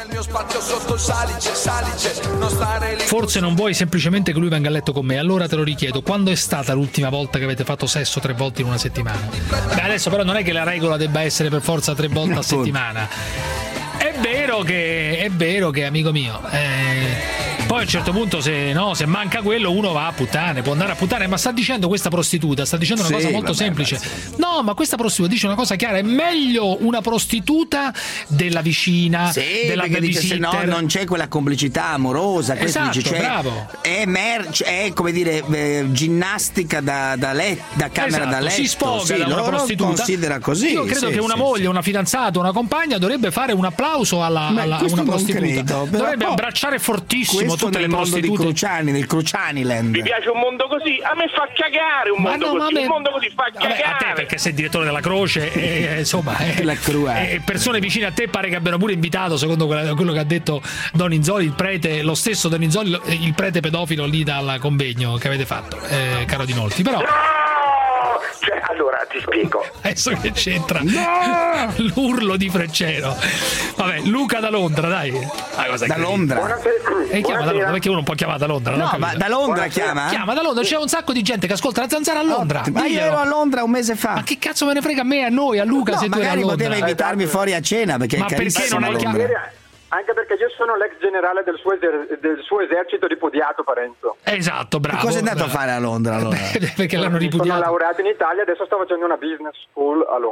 Forse non vuoi semplicemente che lui venga a letto con me, allora te lo richiedo: quando è stata l'ultima volta che avete fatto sesso 3 volte in una settimana? Beh, adesso però non è che la regola debba essere per forza 3 volte a settimana. È vero che amico mio, poi a un certo punto se manca quello uno va a puttane, può andare a puttane, ma sta dicendo questa prostituta, sta dicendo una cosa molto semplice. No, ma questa prostituta dice una cosa chiara: è meglio una prostituta della vicina, della babysitter. Dice, se no non c'è quella complicità amorosa. Esatto, dice, bravo. È come dire ginnastica da camera da letto. Si sposa da una prostituta. Considera così. Io credo che una moglie, una fidanzata, una compagna dovrebbe fare un applauso a una prostituta. Credo, dovrebbe abbracciare fortissimo tutte le prostitute del Crucianiland. Mi piace un mondo così? A me fa cagare un mondo così. Un mondo così fa cagare. A te perché sei direttore della Croce insomma persone vicine a te pare che abbiano pure invitato, secondo quello che ha detto Don Inzoli, il prete, lo stesso Don Inzoli, il prete pedofilo lì dal convegno che avete fatto, caro Di Nolfi. Però cioè, allora ti spiego. Adesso che c'entra l'urlo di Freccero. Vabbè, Luca da Londra, dai. Da Londra. E chiama da Londra, perché uno non può chiamare da Londra. No, ma da Londra chiama? Chiama da Londra, c'è un sacco di gente che ascolta la Zanzara a Londra. Ma io ero a Londra un mese fa. Ma che cazzo me ne frega a me, a noi, a Luca, se tu eri a Londra? Magari poteva invitarmi fuori a cena, perché ma perché non hai chiamato? Anche perché io sono l'ex generale del suo esercito ripudiato, Parenzo. Esatto, bravo. E cosa è andato a fare a Londra allora? Perché l'hanno ripudiato. Sono laureato in Italia, adesso sto facendo una business school a Londra.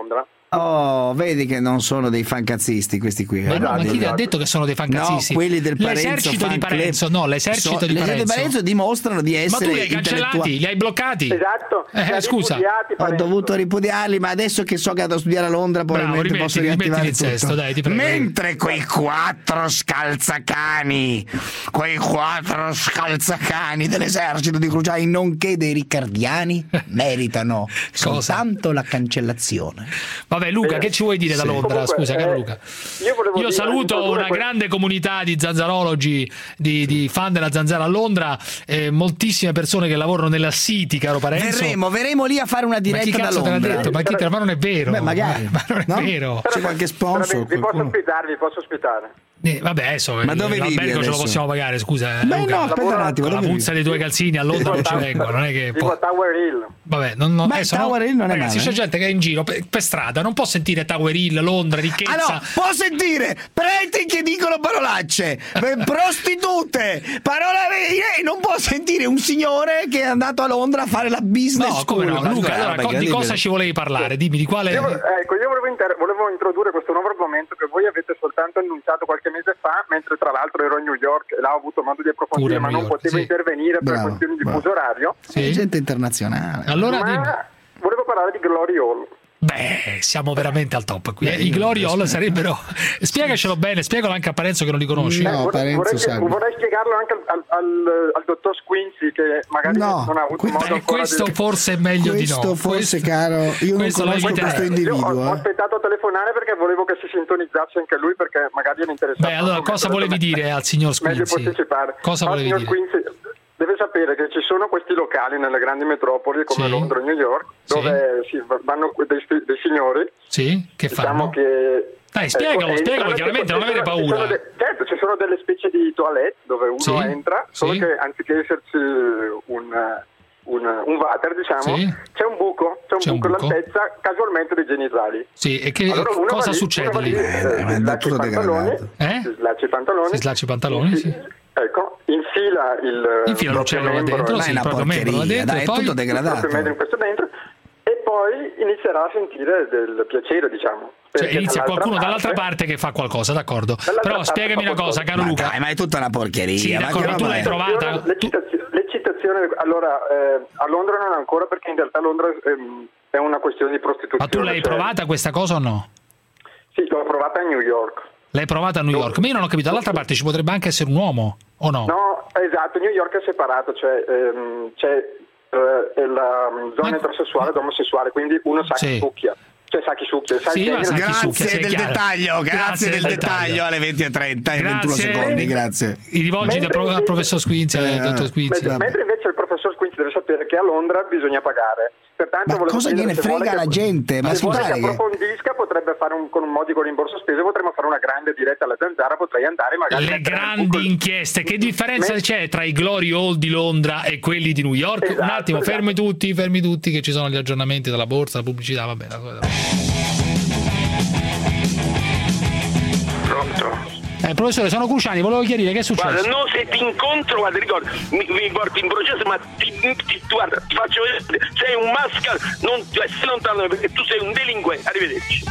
Oh, vedi che non sono dei fancazzisti questi qui. Ma no, ma chi ha detto che sono dei fancazzisti? No, quelli del Parenzo. L'esercito di Parenzo, no, l'esercito di Parenzo dimostrano di essere. Ma tu li hai cancellati, li hai bloccati. Esatto. Scusa. Ho dovuto ripudiarli, ma adesso che so che vado a studiare a Londra, probabilmente posso riattivare tutto. Sesto, dai, ti prego. Mentre quei 4 scalzacani dell'esercito di Cruciani, nonché dei riccardiani, meritano soltanto la cancellazione. Vabbè, Luca, che ci vuoi dire da Londra? Comunque, scusa, caro Luca. Io saluto una grande comunità di zanzarologi, di fan della zanzara a Londra, moltissime persone che lavorano nella City, caro Parenzo. Verremo lì a fare una diretta da Londra. Ma non è vero. Beh, magari. Ma non è vero. C'è qualche sponsor. Vi posso ospitare. Vabbè, adesso ma dove l'albergo ce lo possiamo pagare, scusa. Beh, no, aspetta un attimo. La puzza dei tuoi calzini a Londra non ci vengono, non è che Tower Hill. Vabbè, Tower Hill non è ragazzi, male. c'è gente che è in giro per strada, non può sentire Tower Hill, Londra, ricchezza. Ah no, può sentire preti che dicono parolacce, prostitute, non può sentire un signore che è andato a Londra a fare la business school. No, Luca, allora, di cosa ci volevi parlare? Dimmi di quale. Io volevo introdurre questo nuovo argomento che voi avete soltanto annunciato qualche mese fa, mentre tra l'altro ero a New York e là ho avuto modo di approfondire, ma non potevo intervenire per questioni di fuso orario. Sì, gente internazionale. Allora, volevo parlare di Glory Hall. Beh, siamo veramente al top qui. I Glory Hall sarebbero. Spiegacelo bene, spiegalo anche a Parenzo che non li conosci. No, vorrei spiegarlo anche al dottor Squinzi, che magari non ha avuto modo ancora questo forse è meglio di no. Questo forse, caro, io non conosco questo individuo. Ho aspettato a telefonare perché volevo che si sintonizzasse anche lui, perché magari era interessato. Beh, allora cosa volevi dire al signor Squinzi? Meglio partecipare. Cosa volevi dire? Squinzi deve sapere che ci sono questi locali nelle grandi metropoli come Londra e New York, dove vanno dei signori. Sì, che diciamo fanno? che dai, spiegalo, chiaramente, non avere paura. Certo, ci sono delle specie di toilette dove uno entra, solo che anziché esserci un water, diciamo, c'è un buco all'altezza casualmente dei genitali. Sì, e che cosa succede lì? Slaccia i pantaloni, sì. Ecco, infila l'uccello là dentro, il proprio membro là dentro, e poi tutto degradato. in questo dentro, e poi inizierà a sentire del piacere, diciamo. Cioè inizia qualcuno dall'altra parte che fa qualcosa, d'accordo. Però spiegami una cosa, caro Luca. Dai, ma è tutta una porcheria. Sì, d'accordo, tu l'hai trovata. L'eccitazione, allora, a Londra non ancora, perché in realtà Londra è una questione di prostituzione. Ma tu l'hai provata questa cosa o no? Sì, l'ho provata a New York. L'hai provata a New York? Ma io non ho capito, dall'altra parte ci potrebbe anche essere un uomo, o no? No, esatto, New York è separato, cioè c'è la zona eterosessuale ed omosessuale, quindi uno sa che succhia. Cioè sa chi succhia. Grazie del dettaglio alle 20:30 e 21 secondi, grazie. I rivolgi al professor Squinzi, dottor Squinzi. Mentre invece il professor Squinzi deve sapere che a Londra bisogna pagare. Pertanto ma cosa gliene frega la gente? Ma se vuole che approfondisca, potrebbe fare con un modico rimborso spese, potremmo fare una grande diretta alla zanzara, potrei andare magari. Le grandi inchieste, che differenza c'è tra i Glory Hall di Londra e quelli di New York? Un attimo, fermi tutti, che ci sono gli aggiornamenti della borsa, la pubblicità, vabbè. Pronto? Professore, sono Cruciani, volevo chiarire che è successo. Guarda, no, se ti incontro, guarda, ricordo, mi porti in processo, ma guarda, ti faccio vedere, sei un mascal, stai lontano perché tu sei un delinquente. Arrivederci.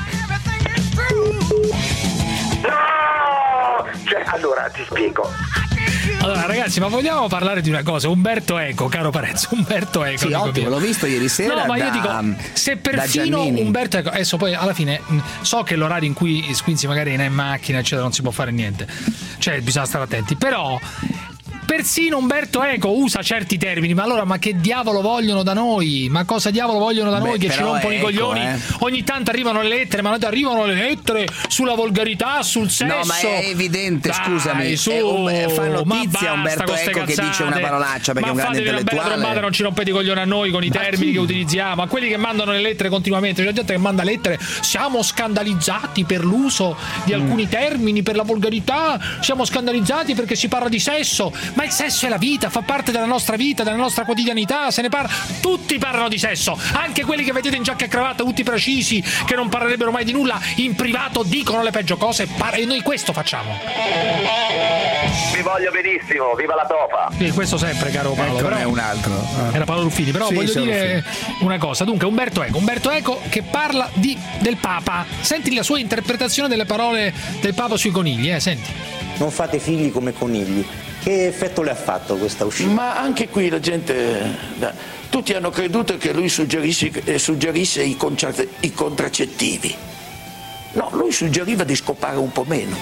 No! Cioè, allora ti spiego. Allora ragazzi, ma vogliamo parlare di una cosa? Umberto Eco, caro Parenzo, Umberto Eco. Sì, ottimo, l'ho visto ieri sera. No, ma io dico, se perfino Umberto Eco, adesso poi alla fine so che l'orario in cui Squinzi magari è in macchina eccetera non si può fare niente, cioè bisogna stare attenti, però persino Umberto Eco usa certi termini. Ma allora, ma che diavolo vogliono da noi? Ma cosa diavolo vogliono da noi che ci rompono i coglioni? Ogni tanto arrivano le lettere, ma arrivano le lettere sulla volgarità, sul sesso. No, ma è evidente, dai, scusami, fa notizia Umberto Eco che dice una parolaccia perché è un grande intellettuale. Ma non ci rompete i coglioni a noi con i termini che utilizziamo, a quelli che mandano le lettere continuamente. C'è gente che manda lettere, siamo scandalizzati per l'uso di alcuni termini, per la volgarità, siamo scandalizzati perché si parla di sesso. Ma il sesso è la vita, fa parte della nostra vita, della nostra quotidianità, se ne parla, tutti parlano di sesso, anche quelli che vedete in giacca e cravatta, tutti precisi, che non parlerebbero mai di nulla, in privato dicono le peggio cose, e noi questo facciamo. Vi voglio benissimo, viva la topa. Sì, questo sempre, caro Paolo. Ecco, però è un altro. Era Paolo Ruffini, però sì, voglio dire una cosa. Dunque, Umberto Eco che parla del Papa. Senti la sua interpretazione delle parole del Papa sui conigli, senti. Non fate figli come conigli. Che effetto le ha fatto questa uscita? Ma anche qui la gente, tutti hanno creduto che lui suggerisse i contraccettivi. No, lui suggeriva di scopare un po' meno.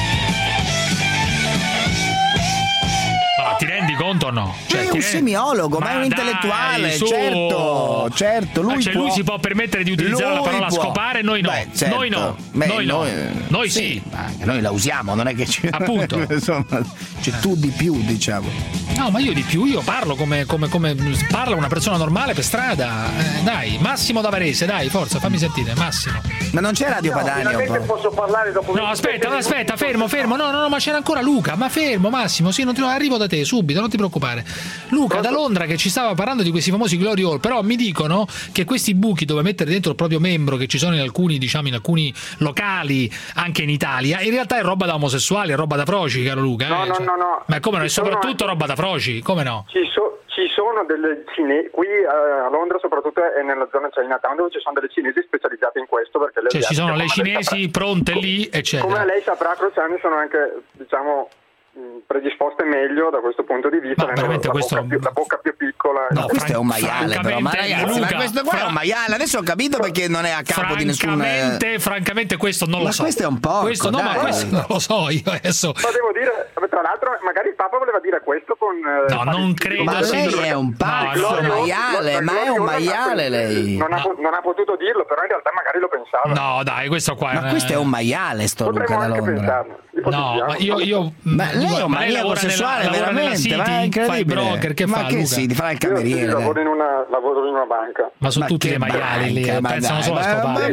Ti rendi conto o no? Cioè, è un semiologo, ma è un intellettuale, certo. Lui si può permettere di utilizzare la parola scopare, noi no. Certo. Noi no. Noi sì. Noi la usiamo, non è che ci... Appunto. Insomma, c'è tu di più, diciamo. No, ma io di più, io parlo come parla una persona normale per strada. Dai, Massimo da Varese, dai, forza, fammi sentire, Massimo. Ma non c'è Radio Padania un po'? Posso parlare dopo? No, aspetta, fermo. No, ma c'era ancora Luca. Ma fermo, Massimo, sì, arrivo da te subito, non ti preoccupare. Luca da Londra che ci stava parlando di questi famosi Glory Hall, però mi dicono che questi buchi dove mettere dentro il proprio membro, che ci sono in alcuni locali anche in Italia, in realtà è roba da omosessuali, è roba da froci, caro Luca. No. Ma come no? È soprattutto roba da froci, come no? Ci sono delle cinesi, qui a Londra soprattutto e nella zona Chinatown, dove ci sono delle cinesi specializzate in questo, perché ci sono le cinesi pronte lì, eccetera. Come lei saprà, Crociani sono anche, diciamo, predisposte meglio da questo punto di vista, no, veramente la bocca più piccola. No, questo è un maiale, però, ma ragazzi, ma questo qua è un maiale. Adesso ho capito perché non è a capo di nessun. Francamente, questo non lo so. Ma questo è un porco. Questo no, ma questo non lo so io adesso. Ma devo dire, tra l'altro, magari il Papa voleva dire questo con. No, non credo. Ma lei è un pazzo, un maiale, ma è un maiale lei. Non ha potuto dirlo, però in realtà magari lo pensava. No, dai, questo qua. Ma questo è un maiale, sto Luca da Londra. No, ma io. Ma lei è un maiale omosessuale, veramente, ma è incredibile. Fa il broker, che fa? Che sì, fa il cameriere. Io lavoro in una banca. Ma sono tutti dei maiali lì, pensano solo a scopare.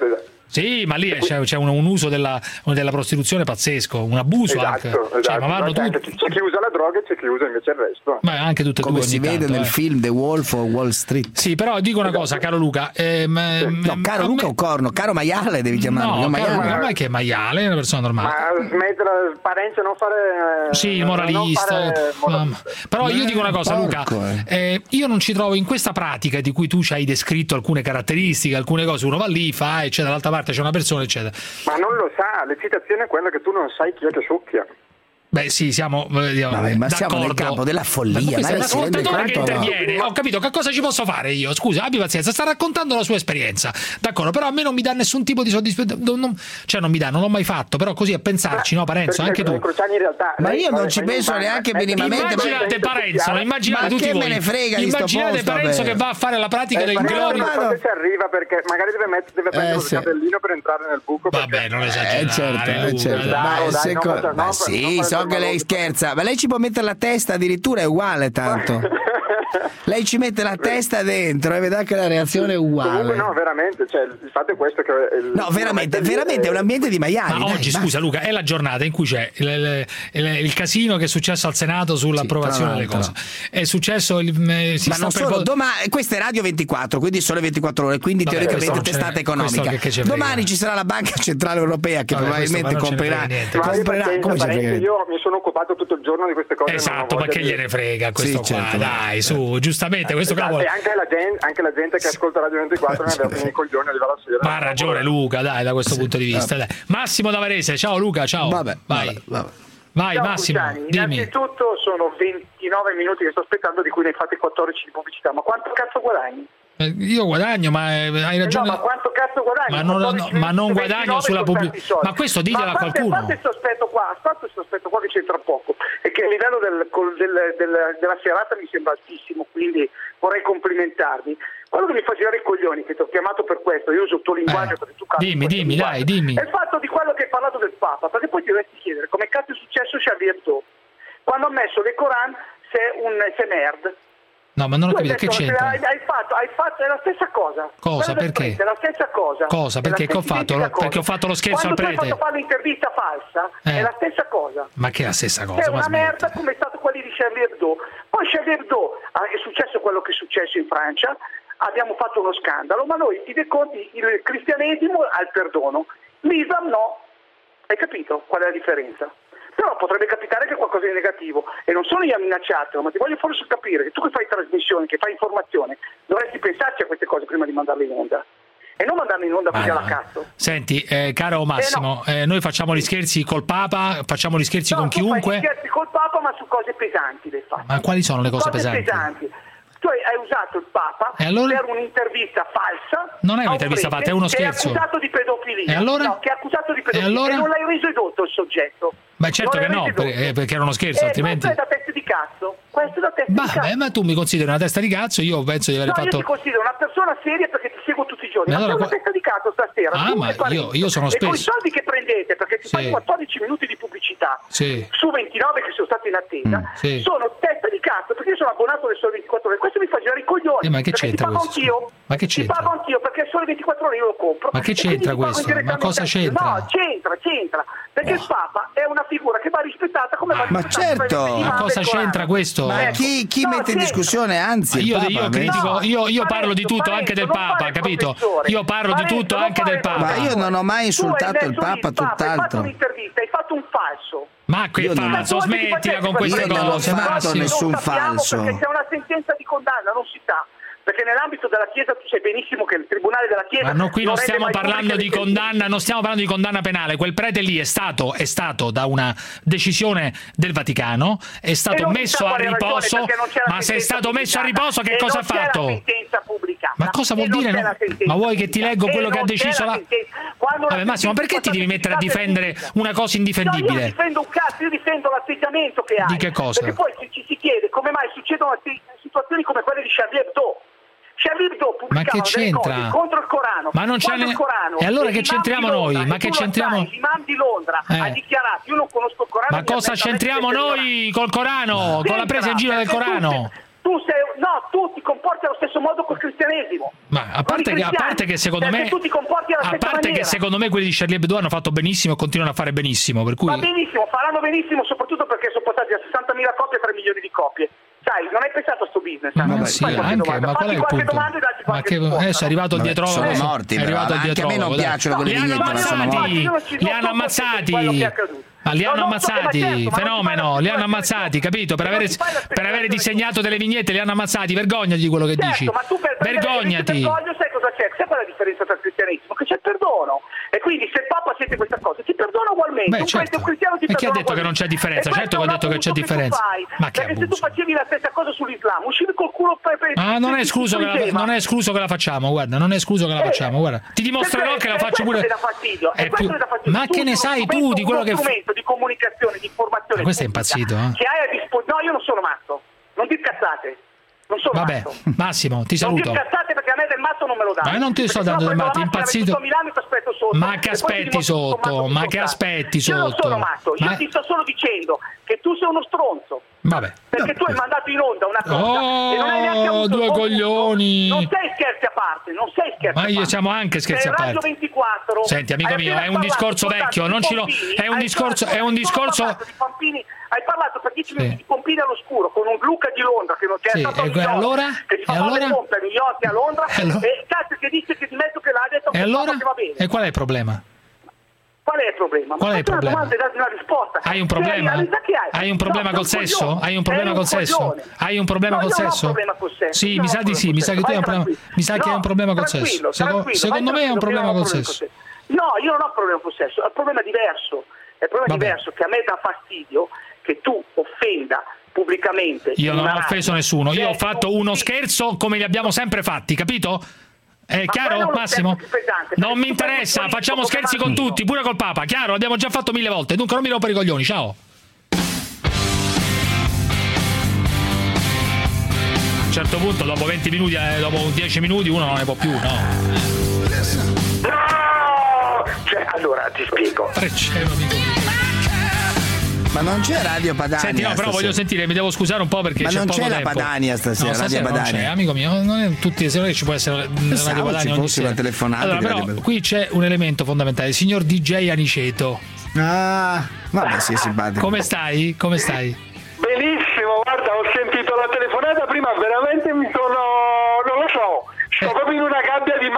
Sì, ma lì c'è un uso della prostituzione pazzesco, un abuso anche. Cioè, ma vanno tutti. C'è chi usa la droga e c'è chi usa invece il resto. Ma anche tutte e due. Come si vede nel film The Wolf of Wall Street. Sì, però dico una cosa, caro Luca. Caro Luca o corno? Caro maiale devi chiamarlo. No, ma è che è maiale, è una persona normale. Ma smettere, Parenzo, non fare. Sì, il moralista. Però io dico una cosa, Luca. Io non ci trovo in questa pratica di cui tu ci hai descritto alcune caratteristiche, alcune cose. Uno va lì, fa, eccetera, dall'altra parte c'è una persona, eccetera. Ma non lo sa, l'eccitazione è quella che tu non sai chi è che succhia. Beh, sì, siamo ma siamo nel campo della follia. Ma è l'ascoltatore che interviene. No? Ho capito, che cosa ci posso fare io? Scusa, abbi pazienza, sta raccontando la sua esperienza. D'accordo, però a me non mi dà nessun tipo di soddisfazione. Cioè, non mi dà, non l'ho mai fatto, però così a pensarci, no, Parenzo, anche tu. Ma io non ci penso neanche minimamente. Immaginate Parenzo, immaginate tutti voi. Me ne frega, immaginate Parenzo che va a fare la pratica del Glory. Ma ci arriva perché magari deve prendere il cartellino per entrare nel buco. Vabbè, non esagerare. Certo. Ma sì, so che lei scherza, ma lei ci può mettere la testa, addirittura è uguale tanto. Lei ci mette la testa dentro e vedrà che la reazione è uguale. Comunque no, veramente, cioè, il fatto è questo che no, veramente è un ambiente di maiali. Ma oggi, scusa Luca, è la giornata in cui c'è il casino che è successo al Senato sull'approvazione delle cose. È successo ma non solo, domani, questa è Radio 24, quindi sole 24 ore, quindi teoricamente testata economica. Domani ci sarà la Banca Centrale Europea che probabilmente comprerà. Io mi sono occupato tutto il giorno di queste cose. Esatto, ma che gliene frega questo qua, dai, su, giustamente questo cavolo. E anche la gente che ascolta Radio 24 ne aveva i coglioni, arriva la sera. Ma ha ragione Luca, dai, da questo punto di vista. Dai. Massimo da Varese, ciao Luca, ciao. Vai ciao, Massimo, dimmi. Innanzitutto sono 29 minuti che sto aspettando, di cui ne hai fatti 14 di pubblicità, ma quanto cazzo guadagni? Io guadagno, ma hai ragione. No, ma quanto cazzo guadagni? Ma non guadagno sulla pubblicità. Ma questo diglielo a qualcuno. A parte questo aspetto qua che c'entra poco, e che a livello della serata mi sembra altissimo, quindi vorrei complimentarmi. Quello che mi fa girare i coglioni, che ti ho chiamato per questo, io uso il tuo linguaggio perché tu capi. Dimmi, dai, dimmi. È il fatto di quello che hai parlato del Papa, perché poi ti dovresti chiedere come cazzo è successo Charlie Hebdo quando ha messo le Coran se nerd. No, ma non ho capito, che c'entra? Hai fatto è la stessa cosa. Cosa? Perché? È la stessa cosa. Cosa? Perché che ho fatto? Perché ho fatto lo scherzo al prete. Quando tu hai fatto fare l'intervista falsa, è la stessa cosa. Ma che è la stessa cosa? È una merda come è stato quelli di Charlie Hebdo. Poi Charlie Hebdo è successo quello che è successo in Francia, abbiamo fatto uno scandalo, ma noi ti deconti il cristianesimo al perdono, l'Islam no. Hai capito qual è la differenza? Però potrebbe capitare che qualcosa di negativo, e non sono io a minacciartelo, ma ti voglio forse capire che tu che fai trasmissioni, che fai informazione, dovresti pensarci a queste cose prima di mandarle in onda. E non mandarle in onda così alla cazzo. Senti, caro Massimo, noi facciamo gli scherzi col Papa, facciamo gli scherzi con chiunque. Fai gli scherzi col Papa, ma su cose pesanti le fai. Ma quali sono le cose pesanti? Tu hai usato il Papa per un'intervista falsa. Non è un'intervista falsa, è uno scherzo. Che è accusato di pedofilia. E allora? No, che è accusato di pedofilia. E non l'hai reso edotto il soggetto. Ma certo che no, perché era uno scherzo, altrimenti. Questo è da testa di cazzo. Questo è da testa di cazzo. Ma tu mi consideri una testa di cazzo, io penso di aver fatto. Io ti considero una persona seria perché ti seguo tutti i giorni. Ma sei una testa di cazzo stasera. Ma io sono spesso. E con i soldi che prendete, perché ti fai 14 minuti di pubblicità su 29 che sono stato in attesa, sono testa di cazzo perché io sono abbonato alle Sole 24 ore. Questo mi fa girare i coglioni. Ma che c'entra questo? Ma che c'entra? Ti pago anch'io perché Sole 24 ore io lo compro. Ma che c'entra questo? Ma cosa c'entra? No, c'entra. Perché il Papa è una figura che va rispettata come va rispettata. Ma certo! Ma cosa c'entra questo? Ma chi mette in discussione, anzi, io critico, io parlo di tutto anche del Papa, capito? Io parlo di tutto anche del Papa. Ma io non ho mai insultato il Papa, tutt'altro. Hai fatto un'intervista, hai fatto un falso. Ma che falso? Smettila con queste cose. Io non ho fatto nessun falso. Perché c'è una sentenza di condanna, non si sa. Perché nell'ambito della Chiesa tu sai benissimo che il Tribunale della Chiesa... Ma no, qui non stiamo parlando di condanna, non stiamo parlando di condanna penale. Quel prete lì è stato da una decisione del Vaticano, è stato messo a riposo, ma se è stato messo a riposo che cosa ha fatto? Ma cosa vuol dire? Ma vuoi che ti leggo quello che ha deciso la... Vabbè Massimo, perché ti devi mettere a difendere una cosa indifendibile? Io difendo un cazzo, io difendo l'atteggiamento che hai. Di che cosa? Perché poi ci si chiede come mai succedono situazioni come quelle di Charlie Hebdo. Ma che c'entra? Contro il Corano. Ma non c'è E allora che c'entriamo noi? Ma che c'entriamo? L'imam di Londra ha dichiarato: io non conosco il Corano. Ma cosa c'entriamo noi col Corano? Con la presa in giro del Corano? Tu ti comporti allo stesso modo col cristianesimo. Ma a parte che secondo me tu ti comporti alla stessa maniera. Che secondo me quelli di Charlie Hebdo hanno fatto benissimo e continuano a fare benissimo, per cui... Ma benissimo, faranno benissimo, soprattutto perché sono passati da 60.000 copie a 3 milioni di copie. Sai, non hai pensato a sto business? Ma sì, anche, ma qual è il punto? Ma che adesso è arrivato il dietrologo. Sono morti, è arrivato il anche a me non piacciono quelle vignette, ma sono morti. Li hanno ammazzati. Li hanno ammazzati, fenomeno, li hanno ammazzati, capito? Per avere disegnato delle vignette li hanno ammazzati, vergognati di quello che dici. Vergognati. Sai cosa c'è? Sai qual è la differenza tra il cristianesimo? Che c'è il perdono. E quindi se il Papa sente questa cosa, ti perdona ugualmente. Beh, certo. Un cristiano ti e chi ha detto ugualmente. Che non c'è differenza? Certo che ho detto che c'è differenza. Ma che perché se tu facevi la stessa cosa sull'Islam, uscivi col culo non è escluso che la facciamo, guarda, non è escluso che la facciamo, guarda. Ti dimostrerò che la faccio pure. Ma che ne sai tu di quello che strumento di comunicazione, di informazione. Ma questo è impazzito, Che hai a disposizione. No, io non sono matto. Non ti cazzate. Non sono matto. Massimo, ti saluto. Non ti cazzate perché a me del matto non me lo dai. Ma io non ti sto dando del matto, impazzito. Ma che aspetti sotto? Ma che aspetti sotto? Io non sono matto, io ti sto solo dicendo che tu sei uno stronzo. Vabbè. Perché tu hai mandato in onda una cosa e non hai neanche avuto due coglioni. Non sei scherzi a parte, non sei scherzi a parte. Ma io siamo anche scherzi a parte. 24. Senti, amico mio, è un discorso vecchio, non ci è un discorso hai parlato per 10 minuti di Pompini all'oscuro con un Luca di Londra che è stato che ci fa le pompe a New York e a Londra e cazzo che dice che di mezzo che l'ha detto e allora? Che va bene. E qual è il problema? Qual è il problema? Qual è il problema? Una domanda e date una risposta. Hai un problema? Hai un problema col sesso? Hai un problema col sesso? Hai un problema col sesso? Non ho un problema col sesso. Sì, mi sa di sì, mi sa che tu hai un problema. Mi sa che hai un problema col sesso. Secondo me è un problema col sesso. No, io non ho un problema col sesso, è un problema diverso. È un problema diverso che a me dà fastidio che tu offenda pubblicamente. Io non ho offeso nessuno, io ho fatto uno scherzo come li abbiamo sempre fatti, capito? È chiaro, Massimo? Non mi interessa, facciamo scherzi con tutti, pure col Papa, chiaro? L'abbiamo già fatto 1000 volte, dunque non mi rompere i coglioni, ciao. A un certo punto, dopo 20 minuti, dopo 10 minuti, uno non ne può più, no? Cioè, allora, ti spiego. Ma non c'è Radio Padania. Senti, no, però voglio sentire, mi devo scusare un po' perché ma c'è non poco c'è tempo. La Padania stasera, Radio Padania. Non c'è, amico mio, non è tutti le sere che ci può essere Radio Padania ogni sera. Allora, però qui c'è un elemento fondamentale, il signor DJ Aniceto. Ah, vabbè, sì, simpatico. Come stai? Benissimo, guarda, ho sentito la telefonata prima, veramente mi sono, non lo so, sto proprio in una gabbia di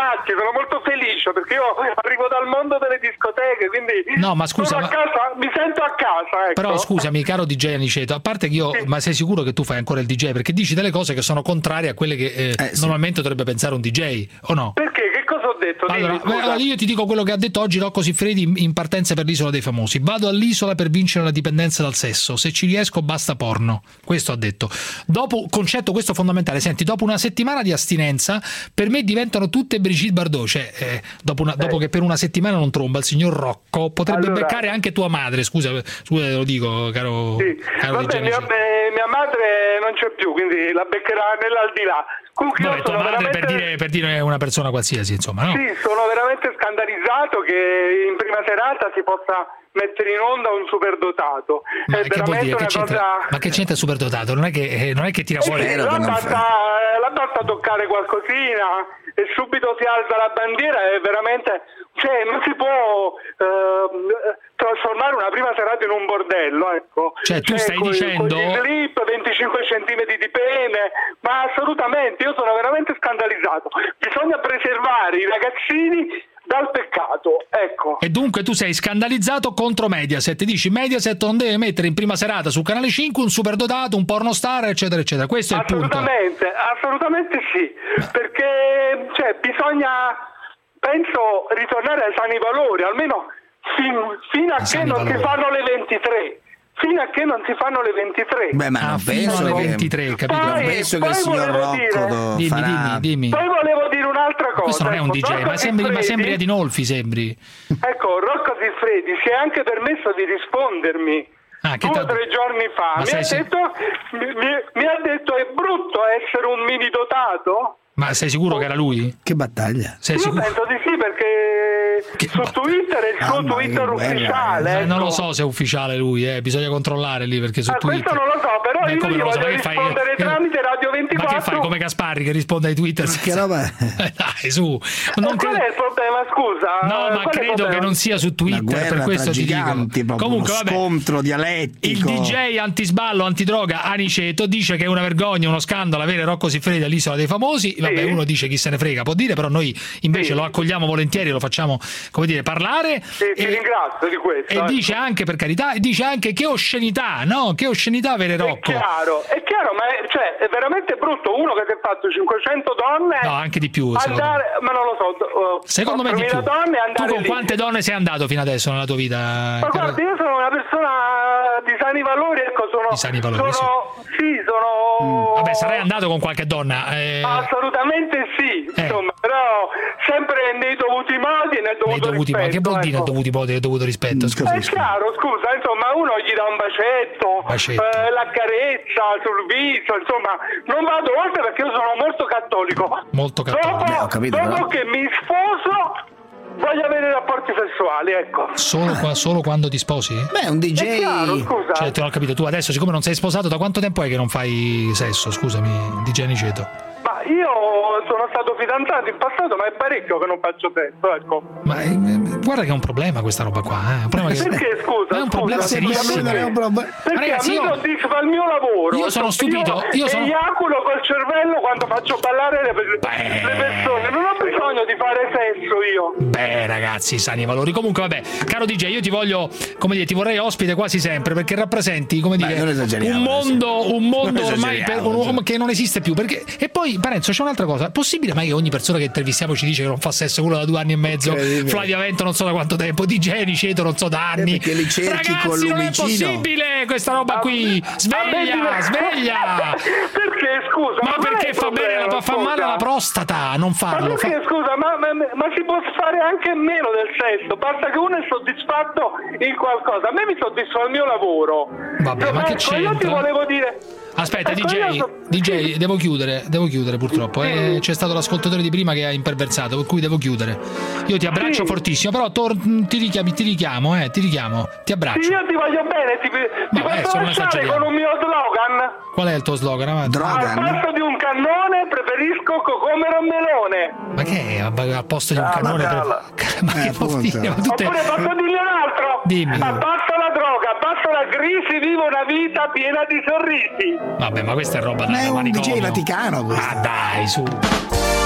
Matti, sono molto felice perché io arrivo dal mondo delle discoteche, quindi no, ma scusa, a casa, mi sento a casa, ecco. Però scusami, caro DJ Aniceto, a parte che io, ma sei sicuro che tu fai ancora il DJ? Perché dici delle cose che sono contrarie a quelle che normalmente dovrebbe pensare un DJ, o no? Perché? Che cosa ho detto? Allora, io ti dico quello che ha detto oggi Rocco Siffredi in partenza per l'Isola dei Famosi. Vado all'isola per vincere la dipendenza dal sesso, se ci riesco basta porno. Questo ha detto. Dopo, concetto questo fondamentale, senti, dopo una settimana di astinenza per me diventano tutte Brigitte Bardot, cioè dopo che per una settimana non tromba il signor Rocco potrebbe beccare anche tua madre, scusa te lo dico, caro, caro vabbè, mia madre non c'è più, quindi la beccherà nell'aldilà. Vabbè, tua madre per dire una persona qualsiasi, insomma, no? Sì, sono veramente scandalizzato che in prima serata si possa mettere in onda un superdotato. Ma è che vuol dire? una cosa... Ma che c'entra superdotato? Non è che tira fuori. La basta toccare qualcosina e subito si alza la bandiera, è veramente, cioè non si può trasformare una prima serata in un bordello, ecco. Cioè tu stai dicendo con gli slip, 25 centimetri di pene, ma assolutamente, io sono veramente scandalizzato. Bisogna preservare i ragazzini dal peccato, ecco. E dunque tu sei scandalizzato contro Mediaset, dici Mediaset non deve mettere in prima serata su Canale 5 un superdotato, un pornostar, eccetera eccetera. Questo è il punto. Assolutamente sì, perché bisogna, penso, ritornare ai sani valori, almeno fino a che non si fanno le 23. Fino a che non si fanno le 23. Beh, ma non penso alle 23, capito? Non penso che il signor Rocco dimmi. Poi volevo dire un'altra cosa. Questo non è un DJ, ma sembri Adinolfi, sembri. Ecco, Rocco Siffredi si è anche permesso di rispondermi 2 o 3 giorni fa. Mi ha detto è brutto essere un mini dotato? Ma sei sicuro che era lui? Che battaglia? Io penso di sì, perché su Twitter è il suo Twitter ufficiale. Ecco. Non lo so se è ufficiale lui, bisogna controllare lì, perché su Twitter. Questo non lo so, però io gli voglio rispondere tramite Radio 24. Ma che fai come Gasparri che risponde ai Twitter? Che roba dai, su. Qual è il problema, scusa? No, ma credo che non sia su Twitter, per questo ti dico. Comunque, vabbè, scontro dialettico. Il DJ antisballo, antidroga Aniceto dice che è una vergogna, uno scandalo avere Rocco Siffredi all'Isola dei Famosi. Vabbè, uno dice chi se ne frega, può dire, però noi invece lo accogliamo volentieri, lo facciamo, come dire, parlare. Ti ringrazio di questo. E dice anche, per carità, dice anche che oscenità, no? Che oscenità avere Rocco. È chiaro, ma è veramente brutto uno che si è fatto 500 donne. No, anche di più. Ma non lo so. Secondo me di più. Donne, tu con quante donne sei andato fino adesso nella tua vita? Ma guarda, io sono una persona di sani valori, ecco, di sani valori, sono... Vabbè, sarei andato con qualche donna. Assolutamente sì, insomma, però sempre nei dovuti modi e nel dovuto rispetto. Ma che vuol dire nei dovuti modi e nel dovuto rispetto? È chiaro, scusa, insomma, uno gli dà un bacetto. La carezza sul viso, insomma, non vado oltre perché io sono molto cattolico. Molto cattolico. Dopo che mi sposo voglio avere rapporti sessuali, ecco. Solo quando ti sposi? Beh, un DJ. È chiaro, scusa. Cioè, te l'ho capito, tu adesso, siccome non sei sposato, da quanto tempo è che non fai sesso? Scusami, DJ Aniceto. Ma io sono stato fidanzato in passato, ma è parecchio che non faccio sesso, ecco. Ma guarda che è un problema questa roba qua, Perché, scusa? È un problema serissimo. Perché ragazzi, a me soddisfa il mio lavoro. Io sono stupito. Io ejaculo col cervello quando faccio ballare le persone. Non ho bisogno di fare sesso io. Beh, ragazzi, sani valori. Comunque, vabbè, caro DJ, io ti voglio, come dire, ti vorrei ospite quasi sempre, perché rappresenti, come dire, un mondo ormai che non esiste più. Perché, e poi, Parenzo, c'è un'altra cosa. È possibile mai che ogni persona che intervistiamo ci dice che non fa sesso, quello da 2 anni e mezzo, Flavia Vento non so da quanto tempo, DJ Aniceto non so da anni. Perché li cerchi ragazzi, con l'umicino. Non è possibile questa roba qui. Sveglia. Perché, scusa? Ma perché fa bene, fa male alla prostata non farlo. Ma perché, scusa, ma si può fare anche meno del sesso, basta che uno è soddisfatto in qualcosa. A me mi soddisfa il mio lavoro. Vabbè, ma che c'entra? Io ti volevo dire... Aspetta, DJ, devo chiudere purtroppo. C'è stato l'ascoltatore di prima che ha imperversato, per cui devo chiudere. Io ti abbraccio fortissimo, però ti richiamo, ti abbraccio. Sì, io ti voglio bene, ti posso lasciare con un mio slogan. Qual è il tuo slogan? Al posto di un cannone preferisco cocomero e melone. Ma che è? Al posto di un cannone? Ma che vuol dire? Oppure posso dirgli un altro? Dimmi. Abbassa la droga, abbassa la crisi, vivo una vita piena di sorrisi. Vabbè, ma questa è roba da manicomio. Ma è un DJ Vaticano questo. Ah, dai, su.